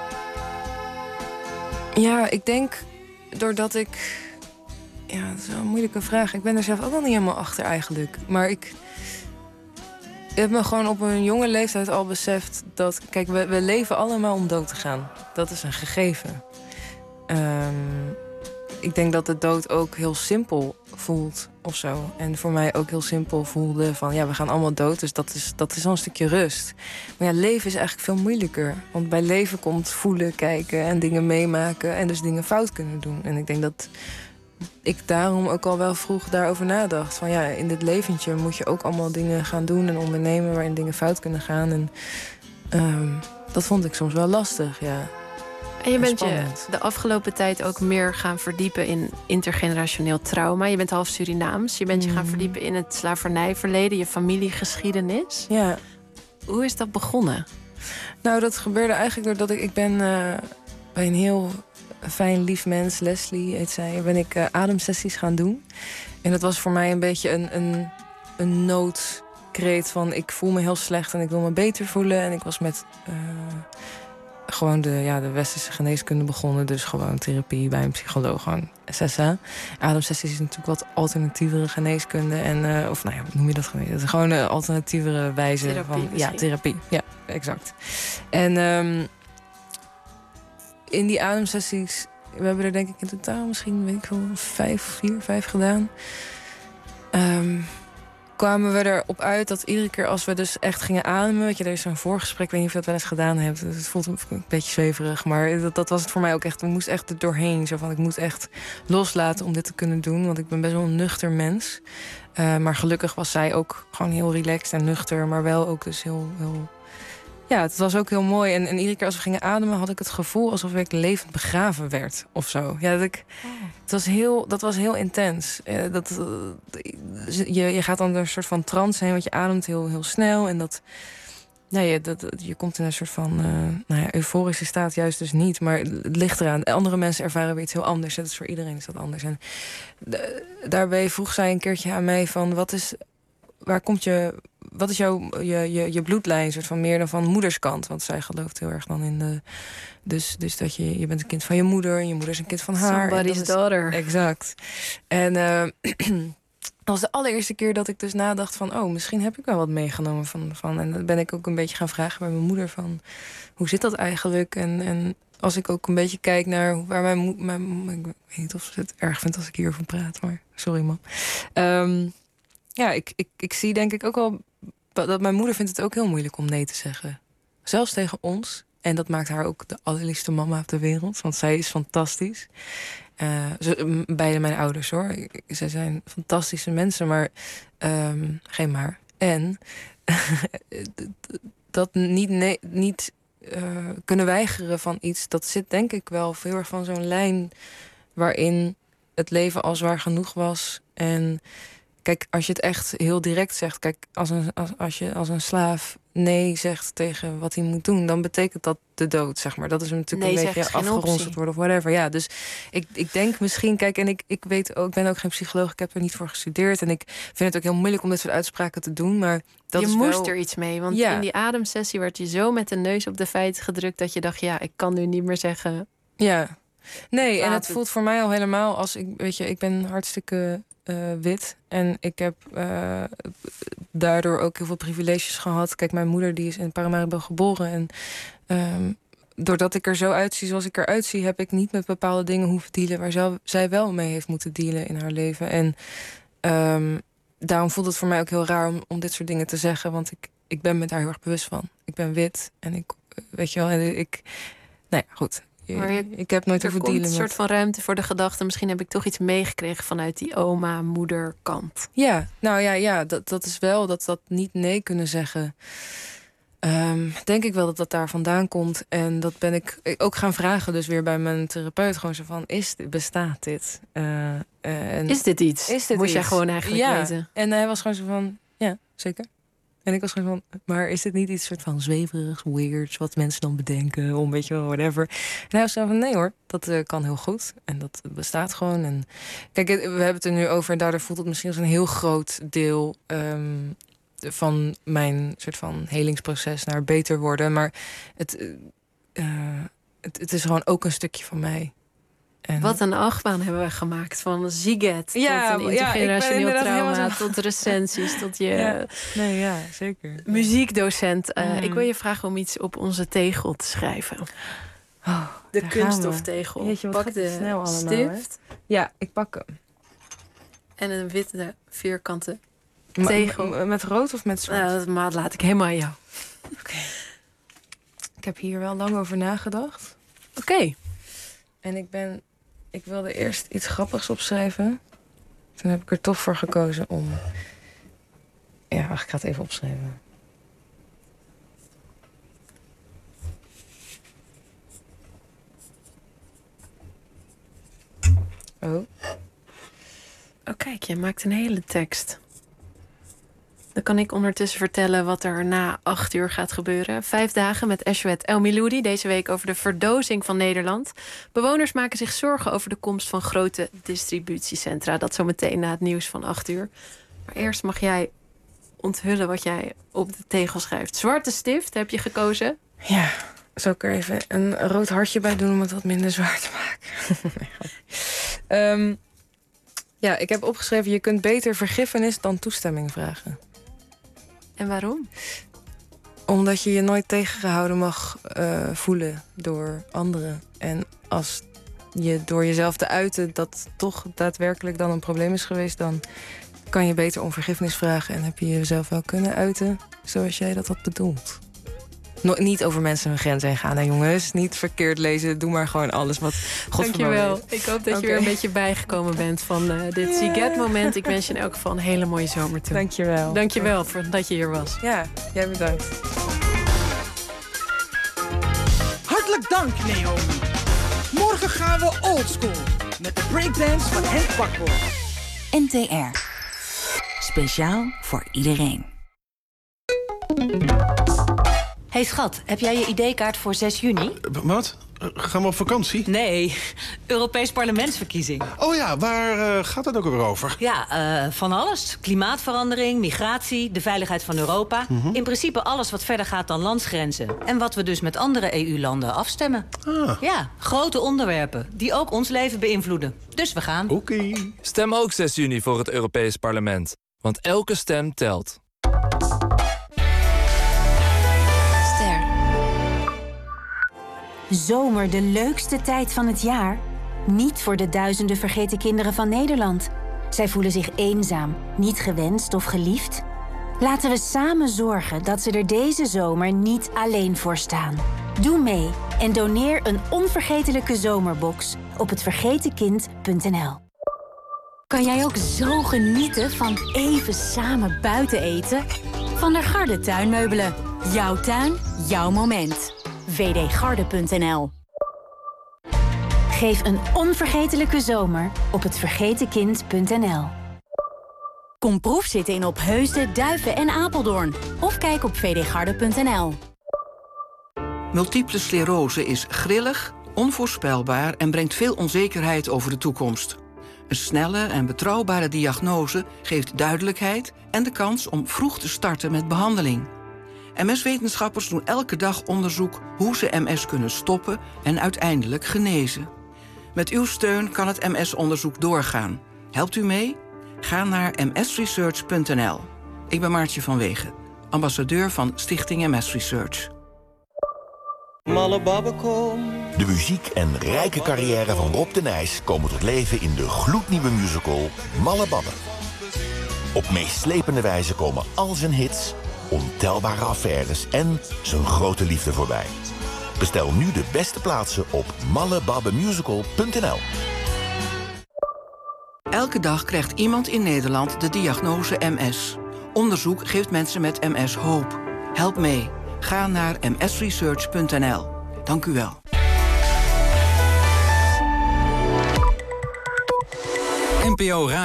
ja, ik denk doordat ik... Ja, dat is wel een moeilijke vraag. Ik ben er zelf ook al niet helemaal achter eigenlijk. Maar ik... Ik heb me gewoon op een jonge leeftijd al beseft dat... Kijk, we, we leven allemaal om dood te gaan. Dat is een gegeven. Um, ik denk dat de dood ook heel simpel voelt of zo. En voor mij ook heel simpel voelde van... ja, we gaan allemaal dood, dus dat is, dat is al een stukje rust. Maar ja, leven is eigenlijk veel moeilijker. Want bij leven komt voelen, kijken en dingen meemaken... en dus dingen fout kunnen doen. En ik denk dat... ik daarom ook al wel vroeg daarover nadacht. Van ja, in dit leventje moet je ook allemaal dingen gaan doen en ondernemen... waarin dingen fout kunnen gaan. En um, dat vond ik soms wel lastig, ja. En je bent je de afgelopen tijd ook meer gaan verdiepen in intergenerationeel trauma. Je bent half Surinaams. Je bent je gaan verdiepen in het slavernijverleden, je familiegeschiedenis. Ja. Hoe is dat begonnen? Nou, dat gebeurde eigenlijk doordat ik... Ik ben uh, bij een heel... een fijn, lief mens, Leslie heet zij, ben ik uh, ademsessies gaan doen. En dat was voor mij een beetje een, een, een noodkreet van... ik voel me heel slecht en ik wil me beter voelen. En ik was met uh, gewoon de, ja, de westerse geneeskunde begonnen. Dus gewoon therapie bij een psycholoog, gewoon S S A. Ademsessies is natuurlijk wat alternatievere geneeskunde. En, uh, of nou ja, hoe noem je dat? Gewoon een alternatievere wijze therapie, van... misschien. Ja, therapie. Ja, exact. En... Um, in die ademsessies, we hebben er denk ik in totaal misschien, weet ik wel, vijf, vier, vijf gedaan. Um, kwamen we erop uit dat iedere keer als we dus echt gingen ademen... weet je, er is zo'n voorgesprek, ik weet niet of je dat wel eens gedaan hebt. Het voelt een beetje zweverig, maar dat, dat was het voor mij ook echt. Ik moest echt er doorheen, zo van ik moet echt loslaten om dit te kunnen doen. Want ik ben best wel een nuchter mens. Uh, maar gelukkig was zij ook gewoon heel relaxed en nuchter, maar wel ook dus heel... heel ja, het was ook heel mooi. En, en iedere keer als we gingen ademen had ik het gevoel alsof ik levend begraven werd of zo. Ja, dat, ik, oh. het was heel, dat was heel intens. Uh, dat, uh, je, je gaat dan door een soort van trance heen, want je ademt heel, heel snel. En dat, ja, je, dat, je komt in een soort van uh, nou ja, euforische staat juist dus niet. Maar het ligt eraan. Andere mensen ervaren weer iets heel anders. Dat is voor iedereen is dat anders. En de, daarbij vroeg zij een keertje aan mij van wat is... Waar komt je, wat is jouw je, je, je bloedlijn, soort van meer dan van moederskant? Want zij gelooft heel erg dan in de... Dus, dus dat je, je bent een kind van je moeder en je moeder is een kind van haar. Somebody's daughter. Exact. En uh, dat was de allereerste keer dat ik dus nadacht van... oh, misschien heb ik wel wat meegenomen van... van en dan ben ik ook een beetje gaan vragen bij mijn moeder van... hoe zit dat eigenlijk? En, en als ik ook een beetje kijk naar waar mijn moeder... Mijn, ik weet niet of ze het erg vindt als ik hierover praat, maar sorry man. Um, Ja, ik, ik, ik zie denk ik ook wel dat mijn moeder vindt het ook heel moeilijk om nee te zeggen. Zelfs tegen ons. En dat maakt haar ook de allerliefste mama op de wereld. Want zij is fantastisch. Uh, ze, beide mijn ouders hoor. Zij zijn fantastische mensen, maar um, geen maar. En dat niet, nee, niet uh, kunnen weigeren van iets... dat zit denk ik wel heel erg van zo'n lijn... waarin het leven al zwaar genoeg was. En... Kijk, als je het echt heel direct zegt... Kijk, als, een, als, als je als een slaaf nee zegt tegen wat hij moet doen... dan betekent dat de dood, zeg maar. Dat is natuurlijk nee, een beetje afgeronseld worden of whatever. Ja, dus ik, ik denk misschien... Kijk, en ik, ik weet ook, ik ben ook geen psycholoog. Ik heb er niet voor gestudeerd. En ik vind het ook heel moeilijk om dit soort uitspraken te doen. Maar dat je is moest wel... er iets mee. Want ja. in die ademsessie werd je zo met de neus op de feiten gedrukt... dat je dacht, ja, ik kan nu niet meer zeggen... Ja, nee, en het, het voelt voor mij al helemaal als... ik weet je, ik ben hartstikke... Uh, wit. En ik heb uh, daardoor ook heel veel privileges gehad. Kijk, mijn moeder die is in Paramaribo geboren. En um, doordat ik er zo uitzie zoals ik eruit zie, heb ik niet met bepaalde dingen hoeven dealen waar zij, zij wel mee heeft moeten dealen in haar leven. En um, daarom voelt het voor mij ook heel raar om, om dit soort dingen te zeggen. Want ik, ik ben me daar heel erg bewust van. Ik ben wit en ik, weet je wel, en ik... Nou ja, goed. Maar je, ik heb nooit hoeven dealen met... Er komt een soort van ruimte voor de gedachte, misschien heb ik toch iets meegekregen vanuit die oma-moeder kant. Ja, nou ja, ja dat, dat is wel, dat dat niet nee kunnen zeggen. Um, denk ik wel dat dat daar vandaan komt. En dat ben ik ook gaan vragen, dus weer bij mijn therapeut. Gewoon zo van, is dit, bestaat dit? Uh, uh, en is dit iets? Is dit Moest iets? jij gewoon eigenlijk ja. weten. En hij was gewoon zo van, ja, zeker. En ik was gewoon van, maar is dit niet iets soort van zweverigs, weirds, wat mensen dan bedenken, om weet je wel, whatever. En hij was zo van, nee hoor, dat uh, kan heel goed. En dat bestaat gewoon. En kijk, we hebben het er nu over en daardoor voelt het misschien als een heel groot deel um, van mijn soort van helingsproces naar beter worden. Maar het, uh, het, het is gewoon ook een stukje van mij. En wat een achtbaan hebben we gemaakt. Van Ziget ja, tot een intergenerationeel ja, trauma, zo... tot recensies, tot je ja. Nee, ja, zeker. muziekdocent. Uh, mm. Ik wil je vragen om iets op onze tegel te schrijven. Oh, de kunststoftegel. Jeetje, pak de snel allemaal, stift. Hè? Ja, ik pak hem. En een witte vierkante Ma tegel. Met rood of met zwart? Uh, maar dat laat ik helemaal aan jou. Oké. Okay. Ik heb hier wel lang over nagedacht. Oké. Okay. En ik ben... Ik wilde eerst iets grappigs opschrijven. Toen heb ik er toch voor gekozen om... Ja, wacht, ik ga het even opschrijven. Oh. Oh, kijk, je maakt een hele tekst. Dan kan ik ondertussen vertellen wat er na acht uur gaat gebeuren. Vijf dagen met Eshwet El-Miloudi. Deze week over de verdozing van Nederland. Bewoners maken zich zorgen over de komst van grote distributiecentra. Dat zometeen na het nieuws van acht uur. Maar eerst mag jij onthullen wat jij op de tegel schrijft. Zwarte stift heb je gekozen. Ja, zal ik er even een rood hartje bij doen om het wat minder zwaar te maken. nee, um, ja, ik heb opgeschreven, je kunt beter vergiffenis dan toestemming vragen. En waarom? Omdat je je nooit tegengehouden mag uh, voelen door anderen. En als je door jezelf te uiten dat toch daadwerkelijk dan een probleem is geweest, dan kan je beter om vergiffenis vragen en heb je jezelf wel kunnen uiten zoals jij dat had bedoeld. No, niet over mensen hun grenzen heen gaan, hè, jongens. Niet verkeerd lezen. Doe maar gewoon alles wat God Dankjewel. Ik hoop dat okay. je weer een beetje bijgekomen bent van uh, dit yeah. Ziget-moment. Ik wens je in elk geval een hele mooie zomer toe. Dankjewel. Dankjewel voor dat je hier was. Ja, jij bedankt. Hartelijk dank, Naomi. Morgen gaan we oldschool met de breakdance van Henk Bakboord. N T R. Speciaal voor iedereen. Hey schat, heb jij je I D-kaart voor zes juni? Wat? Gaan we op vakantie? Nee, Europees parlementsverkiezing. Oh ja, waar uh, gaat het ook weer over? Ja, uh, van alles. Klimaatverandering, migratie, de veiligheid van Europa. Mm-hmm. In principe alles wat verder gaat dan landsgrenzen. En wat we dus met andere E U-landen afstemmen. Ah. Ja, grote onderwerpen die ook ons leven beïnvloeden. Dus we gaan. Oké. Okay. Stem ook zes juni voor het Europees Parlement. Want elke stem telt. Zomer, de leukste tijd van het jaar? Niet voor de duizenden vergeten kinderen van Nederland. Zij voelen zich eenzaam, niet gewenst of geliefd. Laten we samen zorgen dat ze er deze zomer niet alleen voor staan. Doe mee en doneer een onvergetelijke zomerbox op het vergeten kind punt n l. Kan jij ook zo genieten van even samen buiten eten? Van der Garde tuinmeubelen. Jouw tuin, jouw moment. v d garde punt n l. Geef een onvergetelijke zomer op het vergeten kind punt n l. Kom proefzitten in Opheusden, Duiven en Apeldoorn. Of kijk op v d garde punt n l. Multiple sclerose is grillig, onvoorspelbaar en brengt veel onzekerheid over de toekomst. Een snelle en betrouwbare diagnose geeft duidelijkheid en de kans om vroeg te starten met behandeling. M S-wetenschappers doen elke dag onderzoek hoe ze M S kunnen stoppen en uiteindelijk genezen. Met uw steun kan het M S-onderzoek doorgaan. Helpt u mee? Ga naar m s research punt n l. Ik ben Maartje van Wegen, ambassadeur van Stichting M S Research. Malle Babbekom. De muziek en rijke carrière van Rob de Nijs komen tot leven in de gloednieuwe musical Malle Babbe. Op meeslepende wijze komen al zijn hits, ontelbare affaires en zijn grote liefde voorbij. Bestel nu de beste plaatsen op mallebabbemusical punt n l. Elke dag krijgt iemand in Nederland de diagnose M S. Onderzoek geeft mensen met M S hoop. Help mee. Ga naar m s research punt n l. Dank u wel. N P O